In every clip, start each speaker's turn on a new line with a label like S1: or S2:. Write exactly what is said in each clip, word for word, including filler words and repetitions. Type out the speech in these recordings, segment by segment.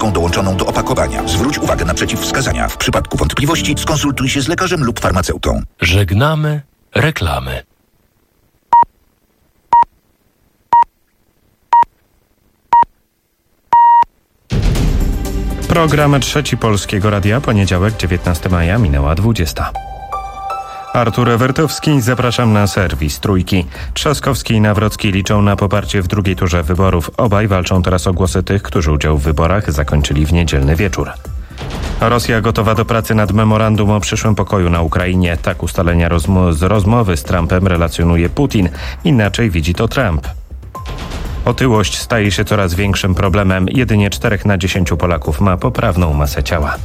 S1: tabletką dołączoną do opakowania. Zwróć uwagę na przeciwwskazania. W przypadku wątpliwości skonsultuj się z lekarzem lub farmaceutą.
S2: Żegnamy reklamy.
S3: Program Trzeci Polskiego Radia, poniedziałek, dziewiętnastego maja, minęła dwudziesta. Artur Ewertowski, zapraszam na serwis Trójki. Trzaskowski i Nawrocki liczą na poparcie w drugiej turze wyborów. Obaj walczą teraz o głosy tych, którzy udział w wyborach zakończyli w niedzielny wieczór. Rosja gotowa do pracy nad memorandum o przyszłym pokoju na Ukrainie. Tak ustalenia rozmo- z rozmowy z Trumpem relacjonuje Putin. Inaczej widzi to Trump. Otyłość staje się coraz większym problemem. Jedynie czterech na dziesięciu Polaków ma poprawną masę ciała.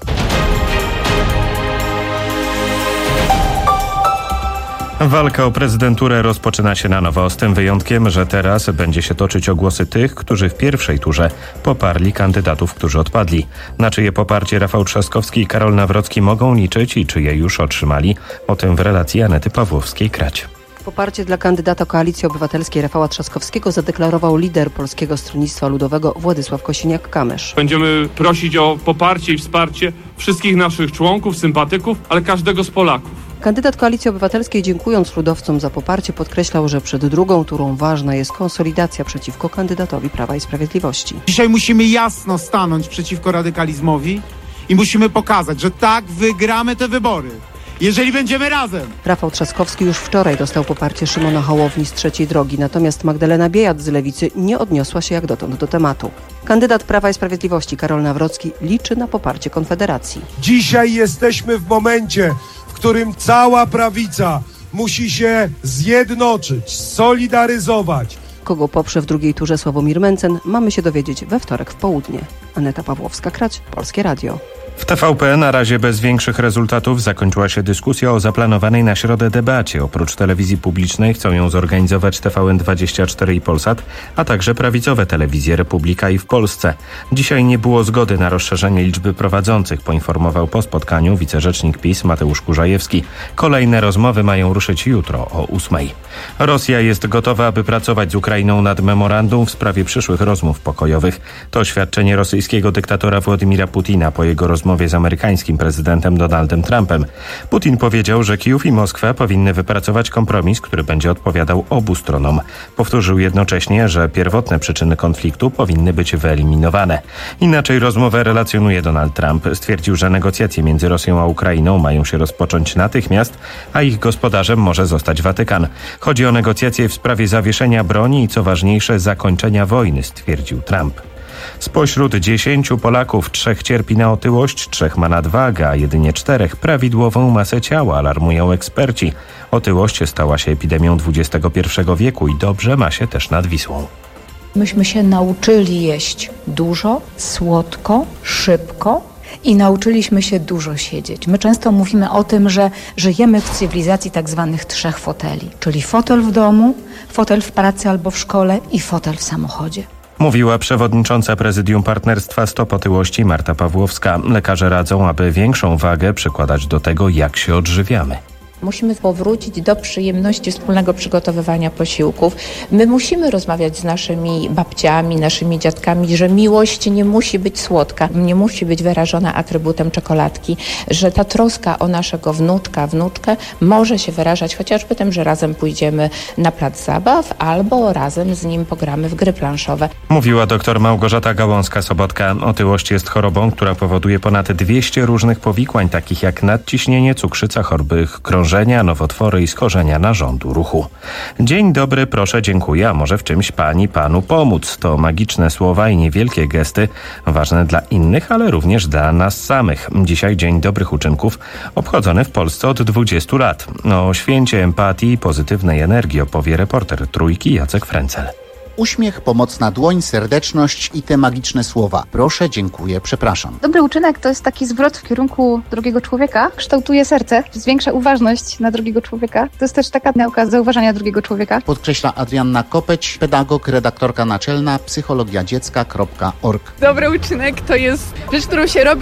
S3: Walka o prezydenturę rozpoczyna się na nowo, z tym wyjątkiem, że teraz będzie się toczyć o głosy tych, którzy w pierwszej turze poparli kandydatów, którzy odpadli. Na czyje poparcie Rafał Trzaskowski i Karol Nawrocki mogą liczyć i czyje już otrzymali? O tym w relacji Anety Pawłowskiej-Krać.
S4: Poparcie dla kandydata Koalicji Obywatelskiej Rafała Trzaskowskiego zadeklarował lider Polskiego Stronnictwa Ludowego Władysław Kosiniak-Kamysz.
S5: Będziemy prosić o poparcie i wsparcie wszystkich naszych członków, sympatyków, ale każdego z Polaków.
S4: Kandydat Koalicji Obywatelskiej, dziękując ludowcom za poparcie, podkreślał, że przed drugą turą ważna jest konsolidacja przeciwko kandydatowi Prawa i Sprawiedliwości.
S6: Dzisiaj musimy jasno stanąć przeciwko radykalizmowi i musimy pokazać, że tak, wygramy te wybory, jeżeli będziemy razem.
S4: Rafał Trzaskowski już wczoraj dostał poparcie Szymona Hołowni z Trzeciej Drogi, natomiast Magdalena Biejat z Lewicy nie odniosła się jak dotąd do tematu. Kandydat Prawa i Sprawiedliwości Karol Nawrocki liczy na poparcie Konfederacji.
S7: Dzisiaj jesteśmy w momencie, w którym cała prawica musi się zjednoczyć, solidaryzować.
S4: Kogo poprze w drugiej turze Sławomir Mencen, mamy się dowiedzieć we wtorek w południe. Aneta Pawłowska-Krać, Polskie Radio.
S3: W T V P na razie bez większych rezultatów zakończyła się dyskusja o zaplanowanej na środę debacie. Oprócz telewizji publicznej chcą ją zorganizować T V N dwadzieścia cztery i Polsat, a także prawicowe telewizje Republika i W Polsce. Dzisiaj nie było zgody na rozszerzenie liczby prowadzących, poinformował po spotkaniu wicerzecznik PiS Mateusz Kurzajewski. Kolejne rozmowy mają ruszyć jutro o ósmej. Rosja jest gotowa, aby pracować z Ukrainą nad memorandum w sprawie przyszłych rozmów pokojowych. To oświadczenie rosyjskiego dyktatora Władimira Putina po jego rozmowie z amerykańskim prezydentem Donaldem Trumpem. Putin powiedział, że Kijów i Moskwa powinny wypracować kompromis, który będzie odpowiadał obu stronom. Powtórzył jednocześnie, że pierwotne przyczyny konfliktu powinny być wyeliminowane. Inaczej rozmowę relacjonuje Donald Trump. Stwierdził, że negocjacje między Rosją a Ukrainą mają się rozpocząć natychmiast, a ich gospodarzem może zostać Watykan. Chodzi o negocjacje w sprawie zawieszenia broni i, co ważniejsze, zakończenia wojny, stwierdził Trump. Spośród dziesięciu Polaków trzech cierpi na otyłość, trzech ma nadwagę, a jedynie czterech prawidłową masę ciała, alarmują eksperci. Otyłość stała się epidemią dwudziestego pierwszego wieku i dobrze ma się też nad Wisłą.
S8: Myśmy się nauczyli jeść dużo, słodko, szybko i nauczyliśmy się dużo siedzieć. My często mówimy o tym, że żyjemy w cywilizacji tak zwanych trzech foteli, czyli fotel w domu, fotel w pracy albo w szkole i fotel w samochodzie.
S3: Mówiła przewodnicząca Prezydium Partnerstwa Stop Otyłości Marta Pawłowska. Lekarze radzą, aby większą wagę przykładać do tego, jak się odżywiamy.
S9: Musimy powrócić do przyjemności wspólnego przygotowywania posiłków. My musimy rozmawiać z naszymi babciami, naszymi dziadkami, że miłość nie musi być słodka, nie musi być wyrażona atrybutem czekoladki, że ta troska o naszego wnuczka, wnuczkę może się wyrażać chociażby tym, że razem pójdziemy na plac zabaw albo razem z nim pogramy w gry planszowe.
S3: Mówiła dr Małgorzata Gałązka-Sobotka. Otyłość jest chorobą, która powoduje ponad dwieście różnych powikłań, takich jak nadciśnienie, cukrzyca, choroby krążenia, nowotwory i schorzenia narządu ruchu. Dzień dobry, proszę, dziękuję, a może w czymś pani, panu pomóc. To magiczne słowa i niewielkie gesty, ważne dla innych, ale również dla nas samych. Dzisiaj Dzień Dobrych Uczynków, obchodzony w Polsce od dwudziestu lat. O święcie empatii i pozytywnej energii opowie reporter Trójki Jacek Frencel.
S10: Uśmiech, pomocna dłoń, serdeczność i te magiczne słowa. Proszę, dziękuję, przepraszam.
S11: Dobry uczynek to jest taki zwrot w kierunku drugiego człowieka. Kształtuje serce, zwiększa uważność na drugiego człowieka. To jest też taka nauka zauważania drugiego człowieka.
S10: Podkreśla Adrianna Kopeć, pedagog, redaktorka naczelna psychologia dziecka kropka org.
S12: Dobry uczynek to jest rzecz, którą się robi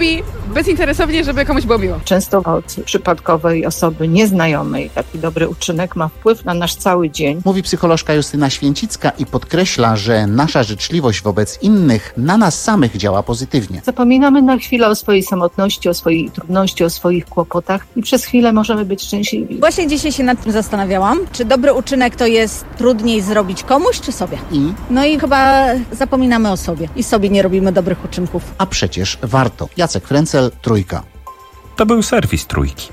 S12: bezinteresownie, żeby komuś było miło.
S13: Często od przypadkowej osoby nieznajomej taki dobry uczynek ma wpływ na nasz cały dzień.
S10: Mówi psycholożka Justyna Święcicka i podkreśla, że nasza życzliwość wobec innych na nas samych działa pozytywnie.
S13: Zapominamy na chwilę o swojej samotności, o swojej trudności, o swoich kłopotach i przez chwilę możemy być szczęśliwi.
S14: Właśnie dzisiaj się nad tym zastanawiałam, czy dobry uczynek to jest trudniej zrobić komuś, czy sobie.
S10: I?
S14: No i chyba zapominamy o sobie i sobie nie robimy dobrych uczynków.
S10: A przecież warto. Jacek Frencel, Trójka.
S3: To był serwis Trójki.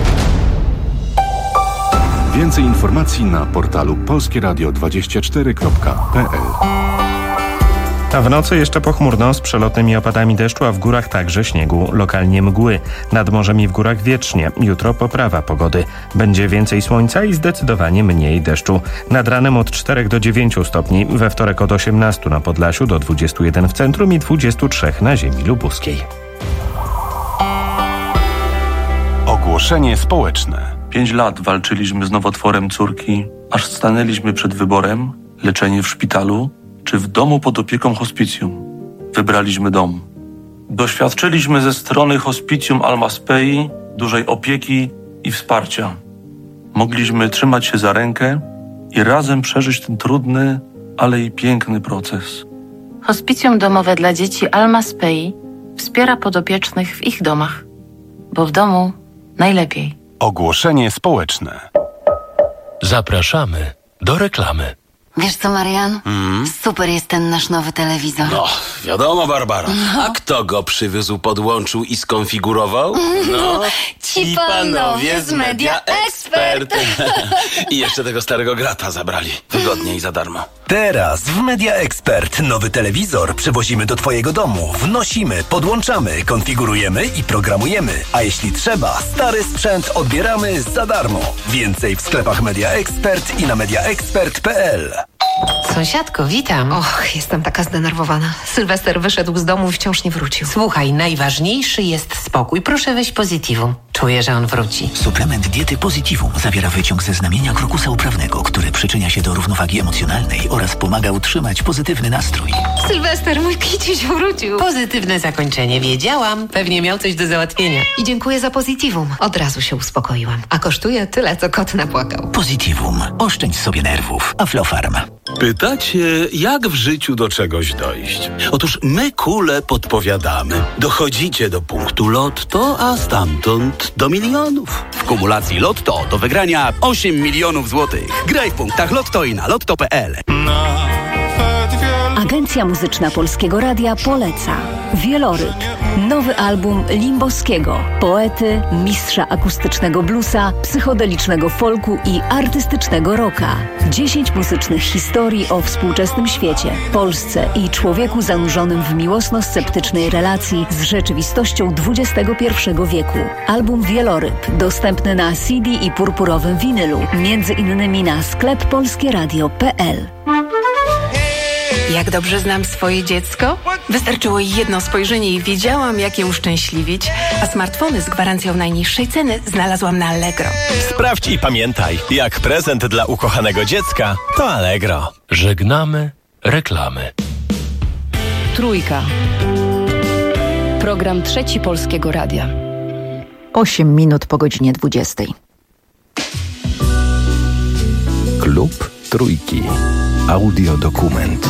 S15: Więcej informacji na portalu polskie radio dwadzieścia cztery kropka p l.
S3: A w nocy jeszcze pochmurno z przelotnymi opadami deszczu, a w górach także śniegu, lokalnie mgły. Nad morzem i w górach wietrznie. Jutro poprawa pogody. Będzie więcej słońca i zdecydowanie mniej deszczu. Nad ranem od czterech do dziewięciu stopni, we wtorek od osiemnastu na Podlasiu do dwudziestu jeden w centrum i dwudziestu trzech na ziemi lubuskiej.
S15: Ogłoszenie społeczne.
S2: Pięć lat walczyliśmy z nowotworem córki, aż stanęliśmy przed wyborem: leczenie w szpitalu czy w domu pod opieką hospicjum. Wybraliśmy dom. Doświadczyliśmy ze strony hospicjum Alma Spei dużej opieki i wsparcia. Mogliśmy trzymać się za rękę i razem przeżyć ten trudny, ale i piękny proces.
S16: Hospicjum domowe dla dzieci Alma Spei wspiera podopiecznych w ich domach, bo w domu najlepiej.
S15: Ogłoszenie społeczne.
S2: Zapraszamy do reklamy.
S17: Wiesz co, Marian?
S18: Mm.
S17: Super jest ten nasz nowy telewizor.
S18: No, wiadomo, Barbara. No. A kto go przywiózł, podłączył i skonfigurował? No,
S17: ci panowie z Media Expert.
S18: I jeszcze tego starego grata zabrali. Wygodnie i za darmo.
S19: Teraz w Media Expert nowy telewizor przywozimy do twojego domu. Wnosimy, podłączamy, konfigurujemy i programujemy. A jeśli trzeba, stary sprzęt odbieramy za darmo. Więcej w sklepach Media Expert i na media expert kropka p l.
S20: Sąsiadko, witam.
S17: Och, jestem taka zdenerwowana. Sylwester wyszedł z domu i wciąż nie wrócił.
S20: Słuchaj, najważniejszy jest spokój. Proszę weź Positivum. Czuję, że on wróci.
S21: Suplement diety Positivum zawiera wyciąg ze znamienia krokusa uprawnego, który przyczynia się do równowagi emocjonalnej oraz pomaga utrzymać pozytywny nastrój.
S17: Sylwester, mój kiciuś wrócił.
S20: Pozytywne zakończenie. Wiedziałam. Pewnie miał coś do załatwienia.
S17: I dziękuję za Positivum. Od razu się uspokoiłam. A kosztuje tyle, co kot napłakał.
S21: Positivum. Oszczędź sobie nerwów. Aflofarm.
S18: Pytacie, jak w życiu do czegoś dojść? Otóż my kule podpowiadamy. Dochodzicie do punktu Lotto, a stamtąd do milionów. W kumulacji Lotto do wygrania osiem milionów złotych. Graj w punktach Lotto i na lotto kropka p l.
S22: Agencja Muzyczna Polskiego Radia poleca Wieloryb, nowy album Limbowskiego, poety, mistrza akustycznego bluesa, psychodelicznego folku i artystycznego rocka. Dziesięć muzycznych historii o współczesnym świecie, Polsce i człowieku zanurzonym w miłosno-sceptycznej relacji z rzeczywistością dwudziestego pierwszego wieku. Album Wieloryb dostępny na C D i purpurowym winylu, między innymi na sklep polskieradio kropka p l.
S23: Jak dobrze znam swoje dziecko? Wystarczyło jedno spojrzenie i wiedziałam, jak je uszczęśliwić, a smartfony z gwarancją najniższej ceny znalazłam na Allegro.
S24: Sprawdź i pamiętaj, jak prezent dla ukochanego dziecka to Allegro.
S2: Żegnamy reklamy.
S25: Trójka. Program Trzeci Polskiego Radia.
S26: Osiem minut po godzinie dwudziestej.
S15: Klub Trójki. Audiodokument.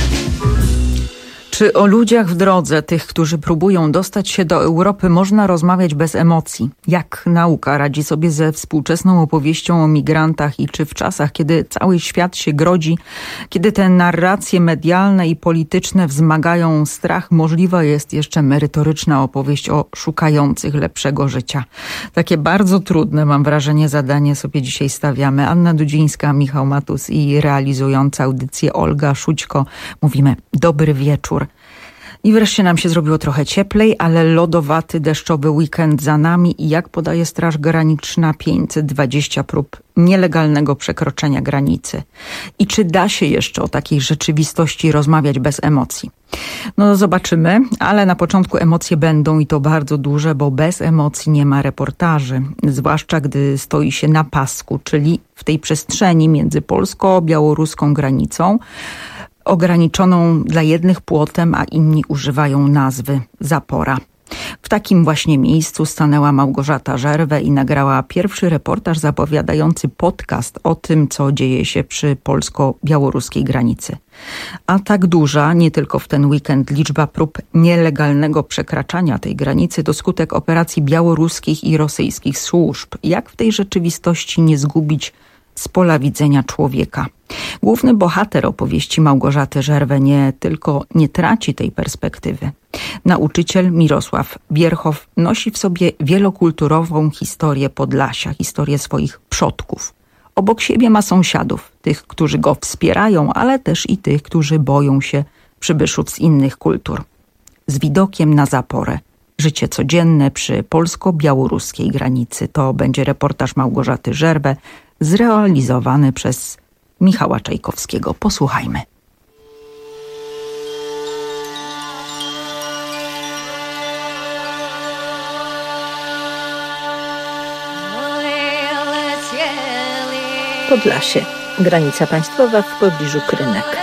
S27: Czy o ludziach w drodze, tych, którzy próbują dostać się do Europy, można rozmawiać bez emocji? Jak nauka radzi sobie ze współczesną opowieścią o migrantach i czy w czasach, kiedy cały świat się grodzi, kiedy te narracje medialne i polityczne wzmagają strach, możliwa jest jeszcze merytoryczna opowieść o szukających lepszego życia? Takie bardzo trudne, mam wrażenie, zadanie sobie dzisiaj stawiamy. Anna Dudzińska, Michał Matus i realizująca audycję Olga Szućko. Mówimy dobry wieczór. I wreszcie nam się zrobiło trochę cieplej, ale lodowaty, deszczowy weekend za nami i jak podaje Straż Graniczna, pięćset dwadzieścia prób nielegalnego przekroczenia granicy. I czy da się jeszcze o takiej rzeczywistości rozmawiać bez emocji? No zobaczymy, ale na początku emocje będą i to bardzo duże, bo bez emocji nie ma reportaży. Zwłaszcza gdy stoi się na pasku, czyli w tej przestrzeni między polsko-białoruską granicą, ograniczoną dla jednych płotem, a inni używają nazwy zapora. W takim właśnie miejscu stanęła Małgorzata Żerwę i nagrała pierwszy reportaż zapowiadający podcast o tym, co dzieje się przy polsko-białoruskiej granicy. A tak duża, nie tylko w ten weekend, liczba prób nielegalnego przekraczania tej granicy to skutek operacji białoruskich i rosyjskich służb. Jak w tej rzeczywistości nie zgubić z pola widzenia człowieka? Główny bohater opowieści Małgorzaty Żerwę nie tylko nie traci tej perspektywy. Nauczyciel Mirosław Bierchow nosi w sobie wielokulturową historię Podlasia, historię swoich przodków. Obok siebie ma sąsiadów, tych, którzy go wspierają, ale też i tych, którzy boją się przybyszów z innych kultur. Z widokiem na zaporę. Życie codzienne przy polsko-białoruskiej granicy. To będzie reportaż Małgorzaty Żerwę, zrealizowany przez Michała Czajkowskiego. Posłuchajmy.
S13: Podlasie, granica państwowa w pobliżu Krynek.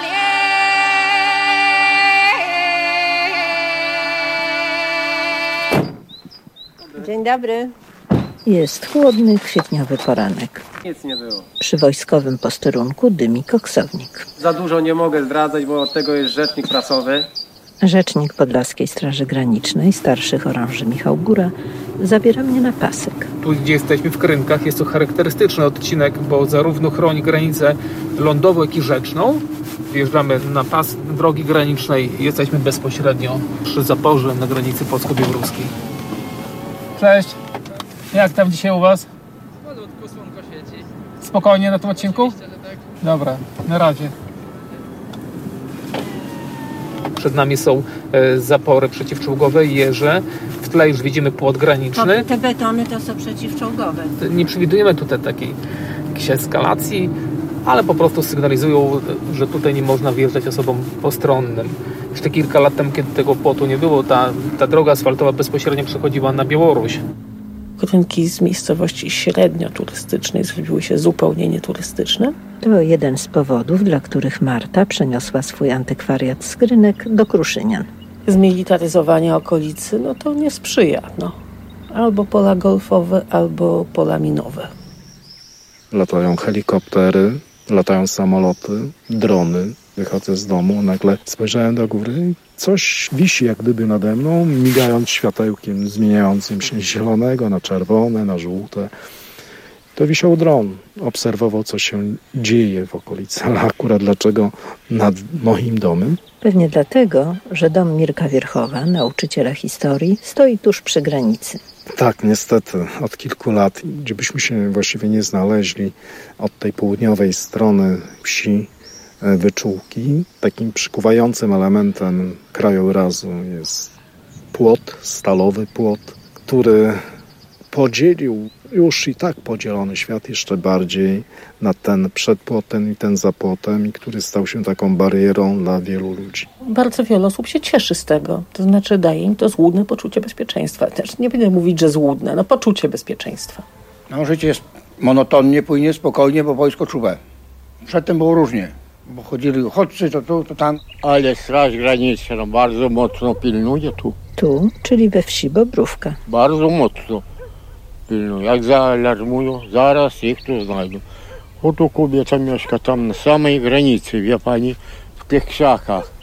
S1: Dzień dobry.
S13: Jest chłodny, kwietniowy poranek.
S1: Nic nie było.
S13: Przy wojskowym posterunku dymi koksownik.
S1: Za dużo nie mogę zdradzać, bo od tego jest rzecznik prasowy.
S13: Rzecznik Podlaskiej Straży Granicznej, starszy chorąży Michał Góra, zabiera mnie na pasek.
S4: Tu, gdzie jesteśmy w Krynkach, jest to charakterystyczny odcinek, bo zarówno chroni granicę lądową, jak i rzeczną. Wjeżdżamy na pas drogi granicznej i jesteśmy bezpośrednio przy zaporze na granicy polsko-białoruskiej. Cześć! Jak tam dzisiaj u Was?
S5: Malutko, słonko świeci.
S4: Spokojnie na tym odcinku?
S5: Oczywiście, że tak.
S4: Dobra, na razie. Przed nami są e, zapory przeciwczołgowe, jeże. W tle już widzimy płot graniczny.
S1: Te betony to są przeciwczołgowe.
S4: Nie przewidujemy tutaj takiej jakiejś eskalacji, ale po prostu sygnalizują, że tutaj nie można wjeżdżać osobom postronnym. Jeszcze kilka lat temu, kiedy tego płotu nie było, ta, ta droga asfaltowa bezpośrednio przechodziła na Białoruś.
S1: Rynki z miejscowości średnio turystycznej zrobiły się zupełnie nieturystyczne.
S13: To jeden z powodów, dla których Marta przeniosła swój antykwariat z Krynek do Kruszynian.
S1: Zmilitaryzowanie okolicy, no to nie sprzyja. No. Albo pola golfowe, albo pola minowe.
S6: Latają helikoptery, latają samoloty, drony. Wychodzę z domu, nagle spojrzałem do góry i coś wisi jak gdyby nade mną, migając światełkiem zmieniającym się z zielonego na czerwone, na żółte. To wisiał dron, obserwował, co się dzieje w okolicy, ale akurat dlaczego nad moim domem?
S13: Pewnie dlatego, że dom Mirka Wierchowa, nauczyciela historii, stoi tuż przy granicy.
S6: Tak, niestety, od kilku lat, gdzie byśmy się właściwie nie znaleźli, od tej południowej strony wsi Wyczółki, takim przykuwającym elementem krajobrazu jest płot, stalowy płot, który podzielił już i tak podzielony świat jeszcze bardziej na ten przed płotem i ten za płotem, i który stał się taką barierą dla wielu ludzi.
S1: Bardzo wiele osób się cieszy z tego, to znaczy daje im to złudne poczucie bezpieczeństwa. Też nie będę mówić, że złudne, no poczucie bezpieczeństwa.
S7: No życie jest monotonnie, płynie spokojnie, bo wojsko czuwe. Przedtem było różnie. Bo chodzili uchodźcy, to tu, to tam.
S8: Ale Straż Graniczna bardzo mocno pilnuje tu.
S13: Tu, czyli we wsi Bobrówka.
S8: Bardzo mocno pilnuje. Jak zaalarmują, zaraz ich tu znajdą. Oto kobieta mieszka tam na samej granicy, wie pani, w tych krzakach.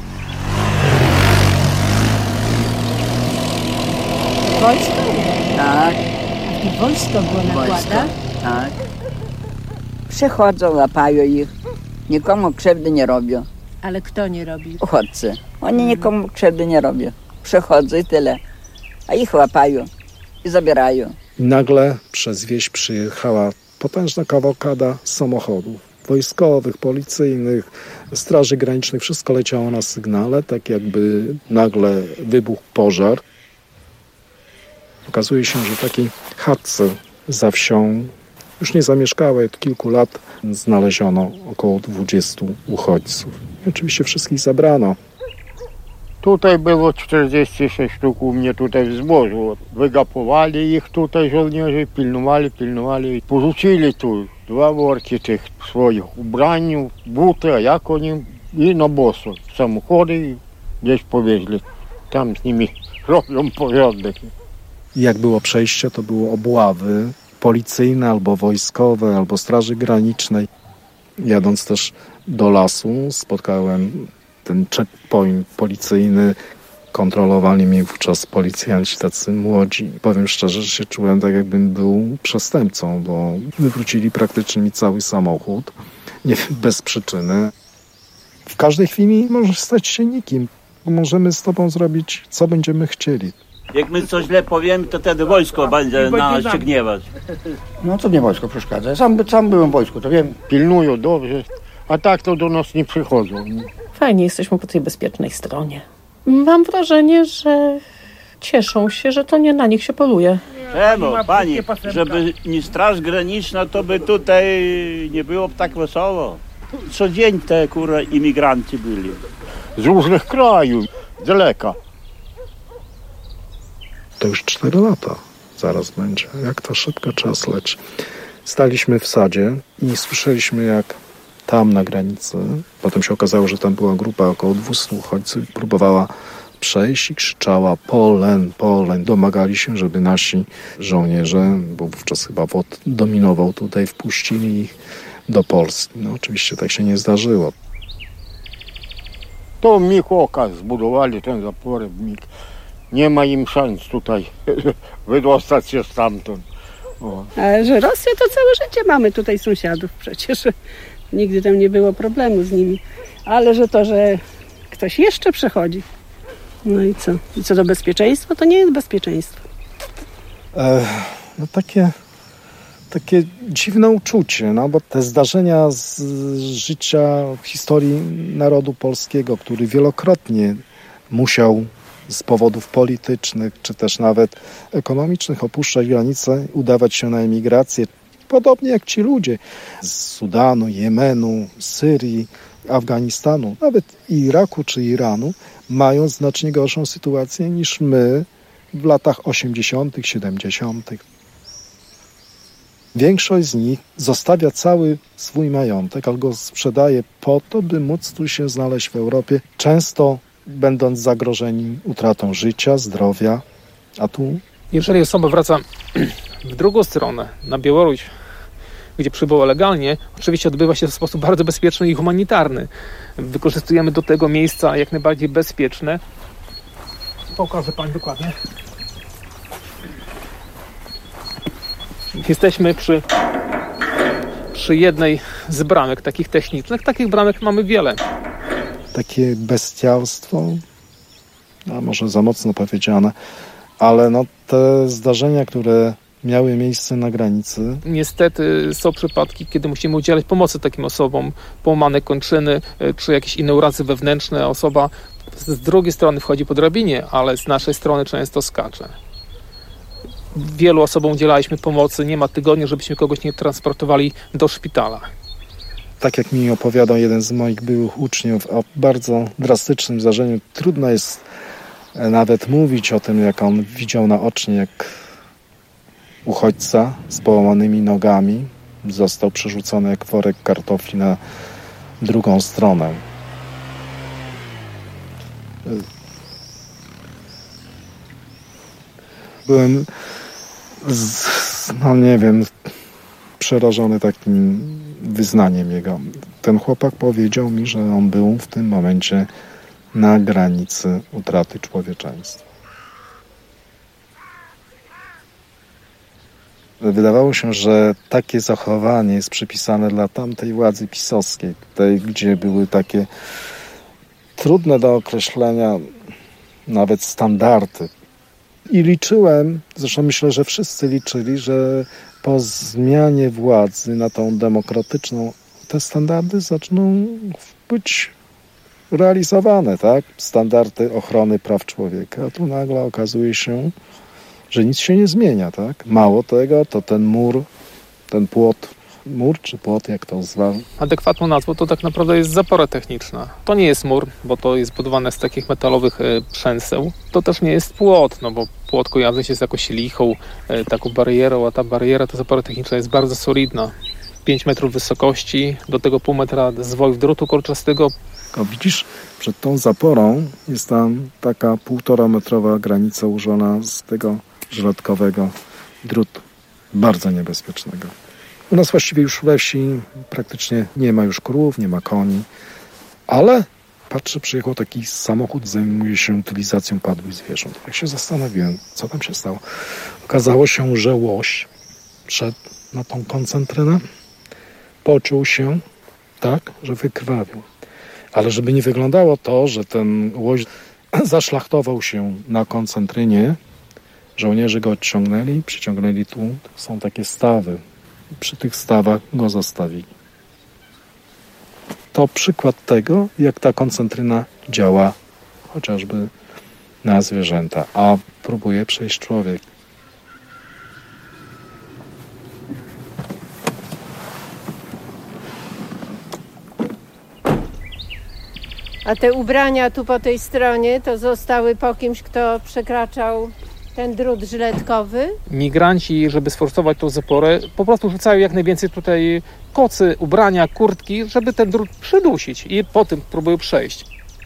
S1: Wojsko?
S9: Tak.
S1: I wojsko było nakłada?
S9: Tak. Przychodzą, łapają ich. Nikomu krzywdy nie robią.
S1: Ale kto nie robi?
S9: Uchodźcy. Oni nikomu krzywdy nie robią. Przychodzą i tyle. A ich łapają i zabierają.
S6: I nagle przez wieś przyjechała potężna kawałkada samochodów wojskowych, policyjnych, straży granicznych. Wszystko leciało na sygnale, tak jakby nagle wybuchł pożar. Okazuje się, że takiej chatce za wsią już nie zamieszkały. Od kilku lat znaleziono około dwudziestu uchodźców. I oczywiście wszystkich zabrano.
S8: Tutaj było czterdzieści sześć sztuk u mnie tutaj w zbożu. Wygapowali ich tutaj żołnierze, pilnowali, pilnowali i porzucili tu dwa worki tych swoich ubrań, buty, a jak oni i na boso samochody i gdzieś powieźli. Tam z nimi robią porządek.
S6: Jak było przejście, to były obławy policyjne albo wojskowe, albo Straży Granicznej. Jadąc też do lasu spotkałem ten checkpoint policyjny. Kontrolowali mnie wówczas policjanci tacy młodzi. Powiem szczerze, że się czułem tak, jakbym był przestępcą, bo wywrócili praktycznie mi cały samochód, nie bez przyczyny. W każdej chwili możesz stać się nikim. Możemy z tobą zrobić, co będziemy chcieli.
S3: Jak my coś źle powiemy, to wtedy wojsko będzie na nas się gniewać.
S7: No co mnie wojsko przeszkadza? Sam, sam byłem w wojsku, to wiem.
S8: Pilnują dobrze, a tak to do nas nie przychodzą.
S1: Fajnie, jesteśmy po tej bezpiecznej stronie. Mam wrażenie, że cieszą się, że to nie na nich się poluje.
S3: Czemu, pani, żeby nie Straż Graniczna, to by tutaj nie było tak wesoło. Co dzień te kurwa imigranci byli.
S8: Z różnych krajów, z daleka.
S6: To już cztery lata zaraz będzie. Jak to szybko czas leci. Staliśmy w sadzie i słyszeliśmy, jak tam na granicy, potem się okazało, że tam była grupa około dwieście uchodźców, próbowała przejść i krzyczała Polen, Polen. Domagali się, żeby nasi żołnierze, bo wówczas chyba W O T dominował tutaj, wpuścili ich do Polski. No oczywiście tak się nie zdarzyło.
S8: To mig oka zbudowali ten zaporek. Nie ma im szans tutaj wydostać się stamtąd. O.
S10: A że Rosję to całe życie mamy tutaj sąsiadów przecież. Nigdy tam nie było problemu z nimi. Ale że to, że ktoś jeszcze przechodzi. No i co? I co do bezpieczeństwa? To nie jest bezpieczeństwo.
S6: E, no takie, takie dziwne uczucie, no bo te zdarzenia z życia w historii narodu polskiego, który wielokrotnie musiał z powodów politycznych, czy też nawet ekonomicznych opuszczać granice, udawać się na emigrację. Podobnie jak ci ludzie z Sudanu, Jemenu, Syrii, Afganistanu, nawet Iraku czy Iranu, mają znacznie gorszą sytuację niż my w latach osiemdziesiątych, siedemdziesiątych. Większość z nich zostawia cały swój majątek albo go sprzedaje po to, by móc tu się znaleźć w Europie, często będąc zagrożeni utratą życia, zdrowia, a tu...
S4: Jeżeli osoba wraca w drugą stronę, na Białoruś, gdzie przybyła legalnie, oczywiście odbywa się w sposób bardzo bezpieczny i humanitarny. Wykorzystujemy do tego miejsca jak najbardziej bezpieczne. Pokażę pani dokładnie. Jesteśmy przy, przy jednej z bramek takich technicznych. Takich bramek mamy wiele.
S6: Takie bestialstwo, a może za mocno powiedziane, ale no te zdarzenia, które miały miejsce na granicy.
S4: Niestety są przypadki, kiedy musimy udzielać pomocy takim osobom, połamane kończyny, czy jakieś inne urazy wewnętrzne. Osoba z drugiej strony wchodzi po drabinie, ale z naszej strony często skacze. Wielu osobom udzielaliśmy pomocy, nie ma tygodnia, żebyśmy kogoś nie transportowali do szpitala.
S6: Tak jak mi opowiadał jeden z moich byłych uczniów o bardzo drastycznym zdarzeniu, trudno jest nawet mówić o tym, jak on widział naocznie, jak uchodźca z połamanymi nogami został przerzucony jak worek kartofli na drugą stronę. Byłem, z, no nie wiem, przerażony takim wyznaniem jego. Ten chłopak powiedział mi, że on był w tym momencie na granicy utraty człowieczeństwa. Wydawało się, że takie zachowanie jest przypisane dla tamtej władzy pisowskiej, tej, gdzie były takie trudne do określenia nawet standardy. I liczyłem, zresztą myślę, że wszyscy liczyli, że po zmianie władzy na tą demokratyczną te standardy zaczną być realizowane, tak? Standardy ochrony praw człowieka. A tu nagle okazuje się, że nic się nie zmienia, tak? Mało tego, to ten mur, ten płot, mur czy płot, jak to zwał?
S4: Adekwatną nazwą to tak naprawdę jest zapora techniczna. To nie jest mur, bo to jest budowane z takich metalowych y, przęseł. To też nie jest płot, no bo płot kojarzy się z jakąś lichą, y, taką barierą, a ta bariera, ta zapora techniczna jest bardzo solidna. pięć metrów wysokości, do tego pół metra zwojów drutu kolczastego,
S6: O, widzisz, przed tą zaporą jest tam taka półtora metrowa granica ułożona z tego żyletkowego drutu. Bardzo niebezpiecznego. U nas właściwie już we wsi praktycznie nie ma już krów, nie ma koni, ale patrzę, przyjechał taki samochód, zajmuje się utylizacją padłych zwierząt. Jak się zastanowiłem, co tam się stało. Okazało się, że łoś szedł na tą koncentrynę, pociął się tak, że wykrwawił. Ale żeby nie wyglądało to, że ten łoś zaszlachtował się na koncentrynie, żołnierze go odciągnęli, przyciągnęli tu, są takie stawy. Przy tych stawach go zostawili. To przykład tego, jak ta koncentryna działa chociażby na zwierzęta, a próbuje przejść człowiek.
S11: A te ubrania tu po tej stronie to zostały po kimś, kto przekraczał ten drut żyletkowy?
S4: Migranci, żeby sforsować tą zaporę, po prostu rzucają jak najwięcej tutaj kocy, ubrania, kurtki, żeby ten drut przydusić i po tym próbują przejść.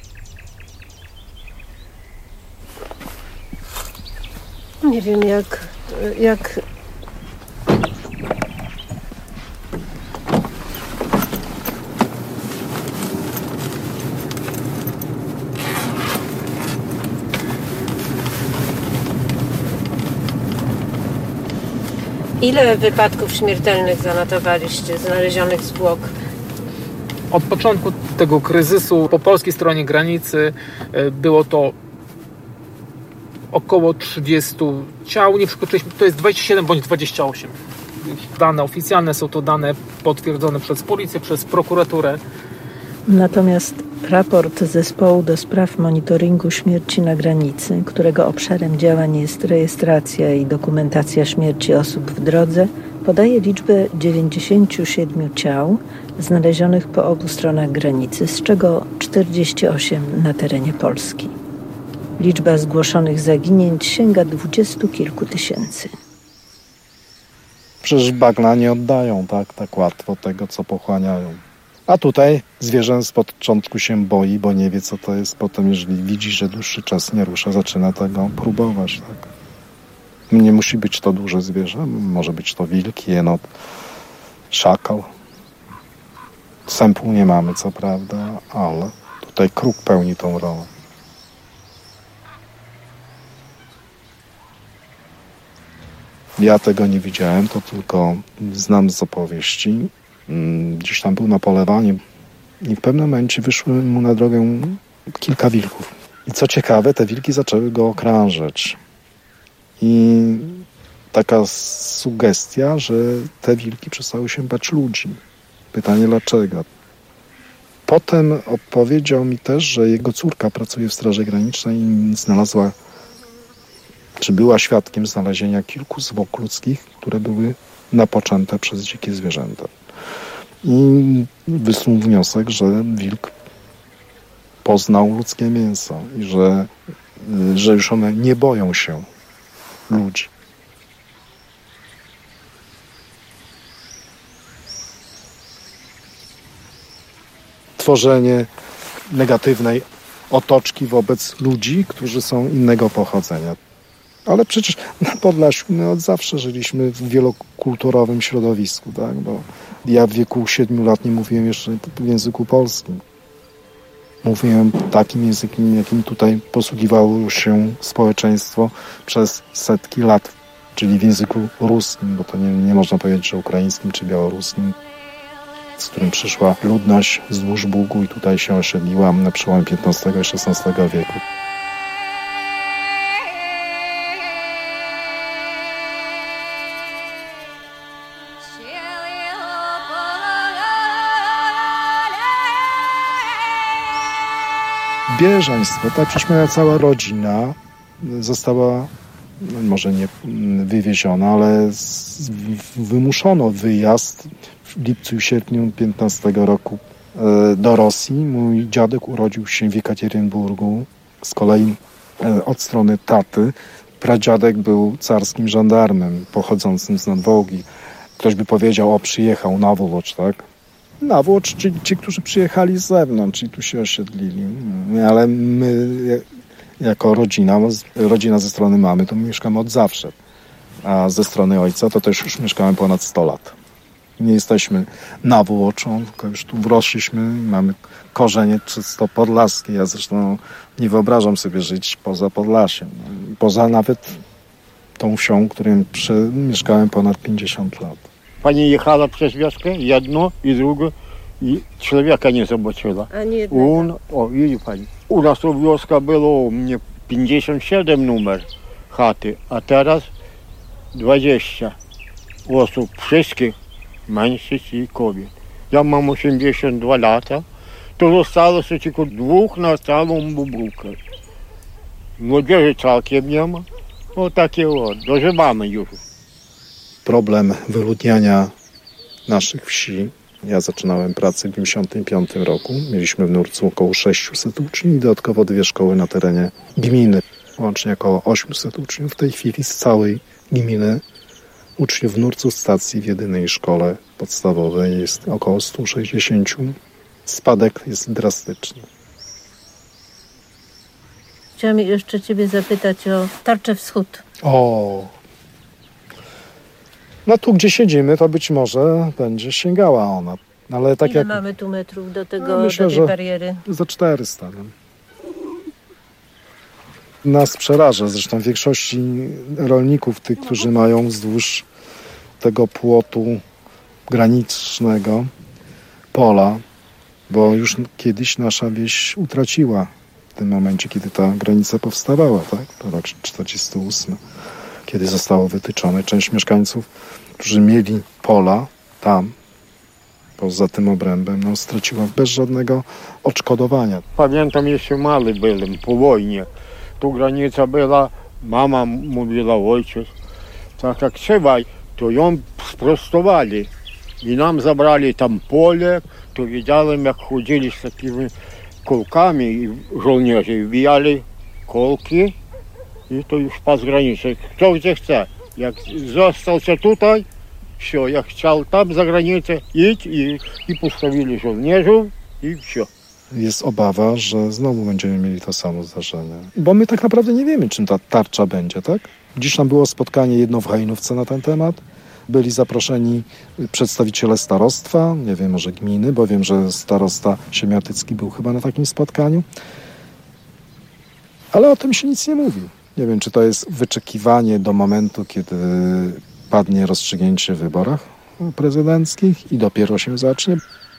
S11: Nie wiem jak... jak... Ile wypadków śmiertelnych zanotowaliście, znalezionych zwłok?
S4: Od początku tego kryzysu po polskiej stronie granicy było to około trzydzieści ciał. Nie przekroczyliśmy, to jest dwadzieścia siedem bądź dwadzieścia osiem. Dane oficjalne są to dane potwierdzone przez policję, przez prokuraturę.
S13: Natomiast raport Zespołu do spraw monitoringu śmierci na granicy, którego obszarem działań jest rejestracja i dokumentacja śmierci osób w drodze, podaje liczbę dziewięćdziesięciu siedmiu ciał znalezionych po obu stronach granicy, z czego czterdzieści osiem na terenie Polski. Liczba zgłoszonych zaginięć sięga dwudziestu kilku tysięcy.
S6: Przecież bagna nie oddają tak, tak łatwo tego, co pochłaniają. A tutaj zwierzę z początku się boi, bo nie wie, co to jest. Potem, jeżeli widzi, że dłuższy czas nie rusza, zaczyna tego próbować. Tak. Nie musi być to duże zwierzę. Może być to wilk, jenot, szakal. Sępu nie mamy, co prawda, ale tutaj kruk pełni tą rolę. Ja tego nie widziałem, to tylko znam z opowieści. Gdzieś tam był na polewaniu i w pewnym momencie wyszły mu na drogę kilka wilków. I co ciekawe, te wilki zaczęły go okrążać. I taka sugestia, że te wilki przestały się bać ludzi. Pytanie dlaczego? Potem opowiedział mi też, że jego córka pracuje w Straży Granicznej i znalazła, czy była świadkiem znalezienia kilku zwłok ludzkich, które były napoczęte przez dzikie zwierzęta. I wysunął wniosek, że wilk poznał ludzkie mięso i że, że już one nie boją się ludzi. Tworzenie negatywnej otoczki wobec ludzi, którzy są innego pochodzenia. Ale przecież na Podlasiu my od zawsze żyliśmy w wielokulturowym środowisku, tak? Bo ja w wieku siedmiu lat nie mówiłem jeszcze w języku polskim. Mówiłem takim językiem, jakim tutaj posługiwało się społeczeństwo przez setki lat, czyli w języku ruskim, bo to nie, nie można powiedzieć, że ukraińskim czy białoruskim, z którym przyszła ludność wzdłuż Bugu i tutaj się osiedliła na przełomie piętnastego i szesnastego wieku. Bieżeństwo, tak? Przecież moja cała rodzina została, może nie wywieziona, ale z, wymuszono wyjazd w lipcu i sierpniu piętnastego roku e, do Rosji. Mój dziadek urodził się w Jekaterynburgu, z kolei e, od strony taty. Pradziadek był carskim żandarmem pochodzącym z Nadwołgi. Ktoś by powiedział, o, przyjechał na Włocz, tak? Nawłocz, ci, ci, którzy przyjechali z zewnątrz i tu się osiedlili. Ale my jako rodzina, rodzina ze strony mamy, to my mieszkamy od zawsze. A ze strony ojca to też już mieszkamy ponad sto lat. Nie jesteśmy Nawłoczą, tylko już tu wrośliśmy, mamy korzenie czysto podlaskie. Ja zresztą nie wyobrażam sobie żyć poza Podlasiem. Poza nawet tą wsią, którym mieszkałem ponad pięćdziesiąt lat.
S8: Pani jechała przez wioskę, jedno i drugie, i człowieka nie zobaczyła.
S11: Ani jednego.
S8: Un, o, widzi pani. U nas to wioska było u mnie pięćdziesiąt siedem numer chaty, a teraz dwadzieścia osób, wszystkich mężczyzn i kobiet. Ja mam osiemdziesiąt dwa lata, to zostało się tylko dwóch na całą Bobrukę. Młodzieży całkiem nie ma. O takie o, dożywamy już.
S6: Problem wyludniania naszych wsi. Ja zaczynałem pracę w dziewięćdziesiątym piątym roku. Mieliśmy w Nurcu około sześćset uczniów i dodatkowo dwie szkoły na terenie gminy. Łącznie około osiemset uczniów. W tej chwili z całej gminy uczniów w Nurcu stacji w jedynej szkole podstawowej jest około sto sześćdziesiąt. Spadek jest drastyczny.
S11: Chciałam jeszcze ciebie zapytać o Tarczę Wschód.
S6: O, no tu gdzie siedzimy, to być może będzie sięgała ona. Ale tak
S11: Ile
S6: jak
S11: mamy tu metrów do tego,
S6: no, myślę,
S11: do tej
S6: że
S11: bariery?
S6: za czterysta. No. Nas przeraża, zresztą w większości rolników, tych, którzy mają wzdłuż tego płotu granicznego pola, bo już kiedyś nasza wieś utraciła w tym momencie, kiedy ta granica powstawała, tak? To rok czterdziesty ósmy, kiedy zostało wytyczone. Część mieszkańców, którzy mieli pola tam, poza tym obrębem, no, straciła bez żadnego odszkodowania.
S8: Pamiętam, jeszcze mały byłem po wojnie. Tu granica była, mama mówiła, ojciec, tak jak trzeba, to ją sprostowali. I nam zabrali tam pole, to widziałem, jak chodzili z takimi kolkami i żołnierze wbijali kolki i to już pas granicy. Kto gdzie chce. Jak został się tutaj, все, jak chciał tam za granicę, idź i, i postawili żołnierzów i все.
S6: Jest obawa, że znowu będziemy mieli to samo zdarzenie. Bo my tak naprawdę nie wiemy, czym ta tarcza będzie, tak? Dziś tam było spotkanie jedno w Hajnówce na ten temat. Byli zaproszeni przedstawiciele starostwa, nie wiem, może gminy, bo wiem, że starosta Siemiatycki był chyba na takim spotkaniu. Ale o tym się nic nie mówi. Nie wiem, czy to jest wyczekiwanie do momentu, kiedy padnie rozstrzygnięcie w wyborach prezydenckich i dopiero się zacznie.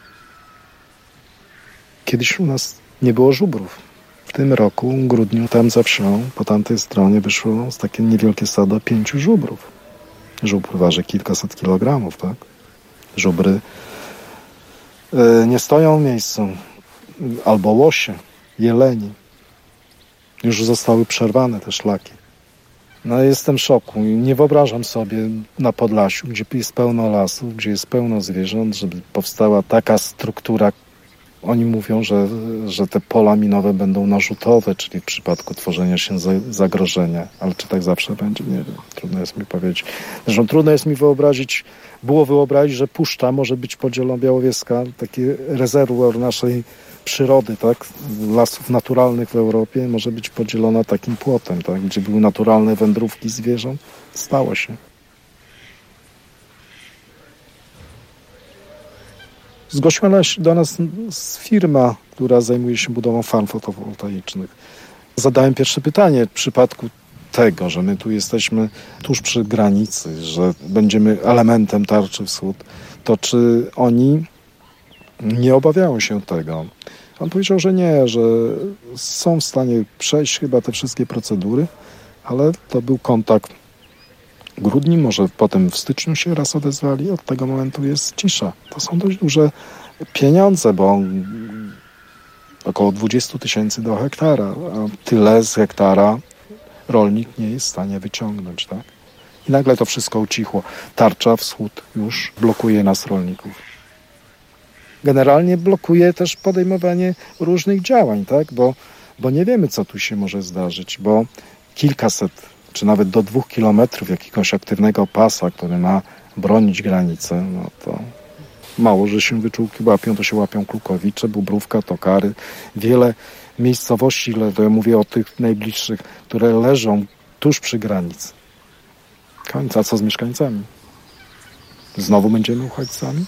S6: Kiedyś u nas nie było żubrów. W tym roku, w grudniu, tam za wsią, po tamtej stronie wyszło z takie niewielkie stado pięciu żubrów. Żubr waży kilkaset kilogramów, tak? Żubry yy, nie stoją w miejscu. Albo łosie, jeleni. Już zostały przerwane te szlaki. No jestem w szoku. Nie wyobrażam sobie na Podlasiu, gdzie jest pełno lasów, gdzie jest pełno zwierząt, żeby powstała taka struktura. Oni mówią, że, że te pola minowe będą narzutowe, czyli w przypadku tworzenia się zagrożenia. Ale czy tak zawsze będzie? Nie wiem. Trudno jest mi powiedzieć. Zresztą trudno jest mi wyobrazić, było wyobrazić, że puszcza może być podzielona białowieska, taki rezerwuar naszej przyrody, tak? Lasów naturalnych w Europie może być podzielona takim płotem, tak? Gdzie były naturalne wędrówki zwierząt. Stało się. Zgłosiła się do nas firma, która zajmuje się budową farm fotowoltaicznych. Zadałem pierwsze pytanie w przypadku tego, że my tu jesteśmy tuż przy granicy, że będziemy elementem Tarczy Wschód, to czy oni nie obawiają się tego? On powiedział, że nie, że są w stanie przejść chyba te wszystkie procedury, ale to był kontakt w grudniu, może potem w styczniu się raz odezwali, od tego momentu jest cisza. To są dość duże pieniądze, bo około dwadzieścia tysięcy do hektara, a tyle z hektara rolnik nie jest w stanie wyciągnąć, tak? I nagle to wszystko ucichło. Tarcza Wschód już blokuje nas rolników. Generalnie blokuje też podejmowanie różnych działań, tak? Bo, bo nie wiemy, co tu się może zdarzyć, bo kilkaset czy nawet do dwóch kilometrów jakiegoś aktywnego pasa, który ma bronić granicy, no to Mało, że się wyczółki łapią, to się łapią Klukowicze, Bubrówka, Tokary. Wiele miejscowości, to ja mówię o tych najbliższych, które leżą tuż przy granicy. Końca, a co z mieszkańcami? Znowu będziemy uchodźcami?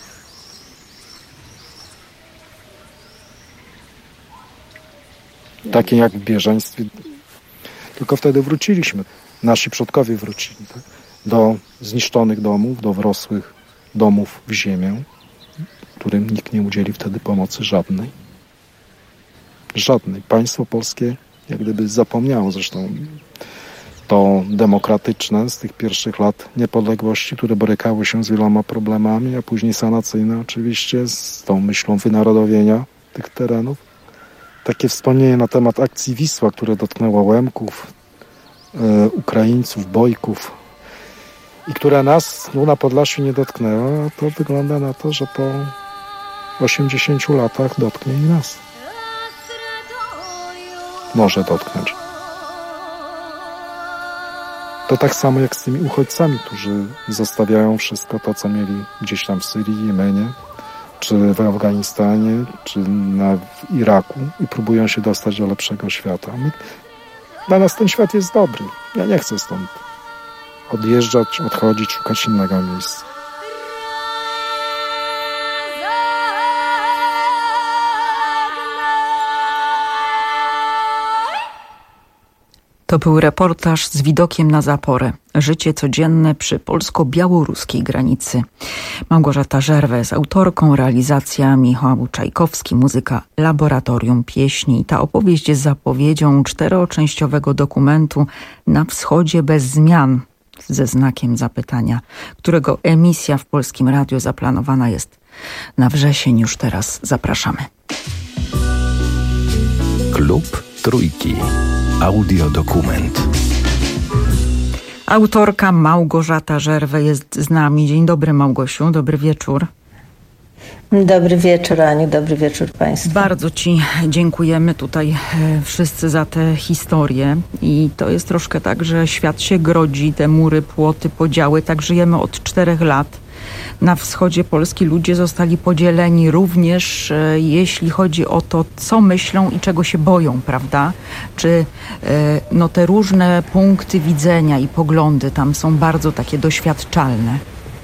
S6: Takie jak w bieżeństwie. Tylko wtedy wróciliśmy. Nasi przodkowie wrócili tak? do zniszczonych domów, do wrosłych domów w ziemię, którym nikt nie udzieli wtedy pomocy żadnej. Żadnej. Państwo polskie jak gdyby zapomniało zresztą to demokratyczne z tych pierwszych lat niepodległości, które borykały się z wieloma problemami, a później sanacyjne oczywiście z tą myślą wynarodowienia tych terenów. Takie wspomnienie na temat akcji Wisła, które dotknęło Łemków, e, Ukraińców, Bojków i która nas tu na Podlasiu nie dotknęła, to wygląda na to, że po osiemdziesięciu latach dotknie i nas. Może dotknąć. To tak samo jak z tymi uchodźcami, którzy zostawiają wszystko to, co mieli gdzieś tam w Syrii, Jemenie, czy w Afganistanie, czy na, w Iraku i próbują się dostać do lepszego świata. My, dla nas ten świat jest dobry. Ja nie chcę stąd odjeżdżać, odchodzić, szukać innego miejsca.
S27: To był reportaż z widokiem na zaporę. Życie codzienne przy polsko-białoruskiej granicy. Małgorzata Żerwę jest autorką, realizacja Michał Czajkowski, muzyka Laboratorium Pieśni. Ta opowieść jest zapowiedzią czteroczęściowego dokumentu Na wschodzie bez zmian, ze znakiem zapytania, którego emisja w Polskim Radiu zaplanowana jest na wrzesień. Już teraz zapraszamy.
S15: Klub Trójki. Audiodokument.
S27: Autorka Małgorzata Żerwę jest z nami. Dzień dobry, Małgosiu, dobry wieczór.
S13: Dobry wieczór, Aniu, dobry wieczór Państwu.
S27: Bardzo Ci dziękujemy tutaj wszyscy za tę historię i to jest troszkę tak, że świat się grodzi, te mury, płoty, podziały, tak żyjemy od czterech lat. Na wschodzie Polski ludzie zostali podzieleni również e, jeśli chodzi o to, co myślą i czego się boją, prawda? Czy e, no, te różne punkty widzenia i poglądy tam są bardzo takie doświadczalne?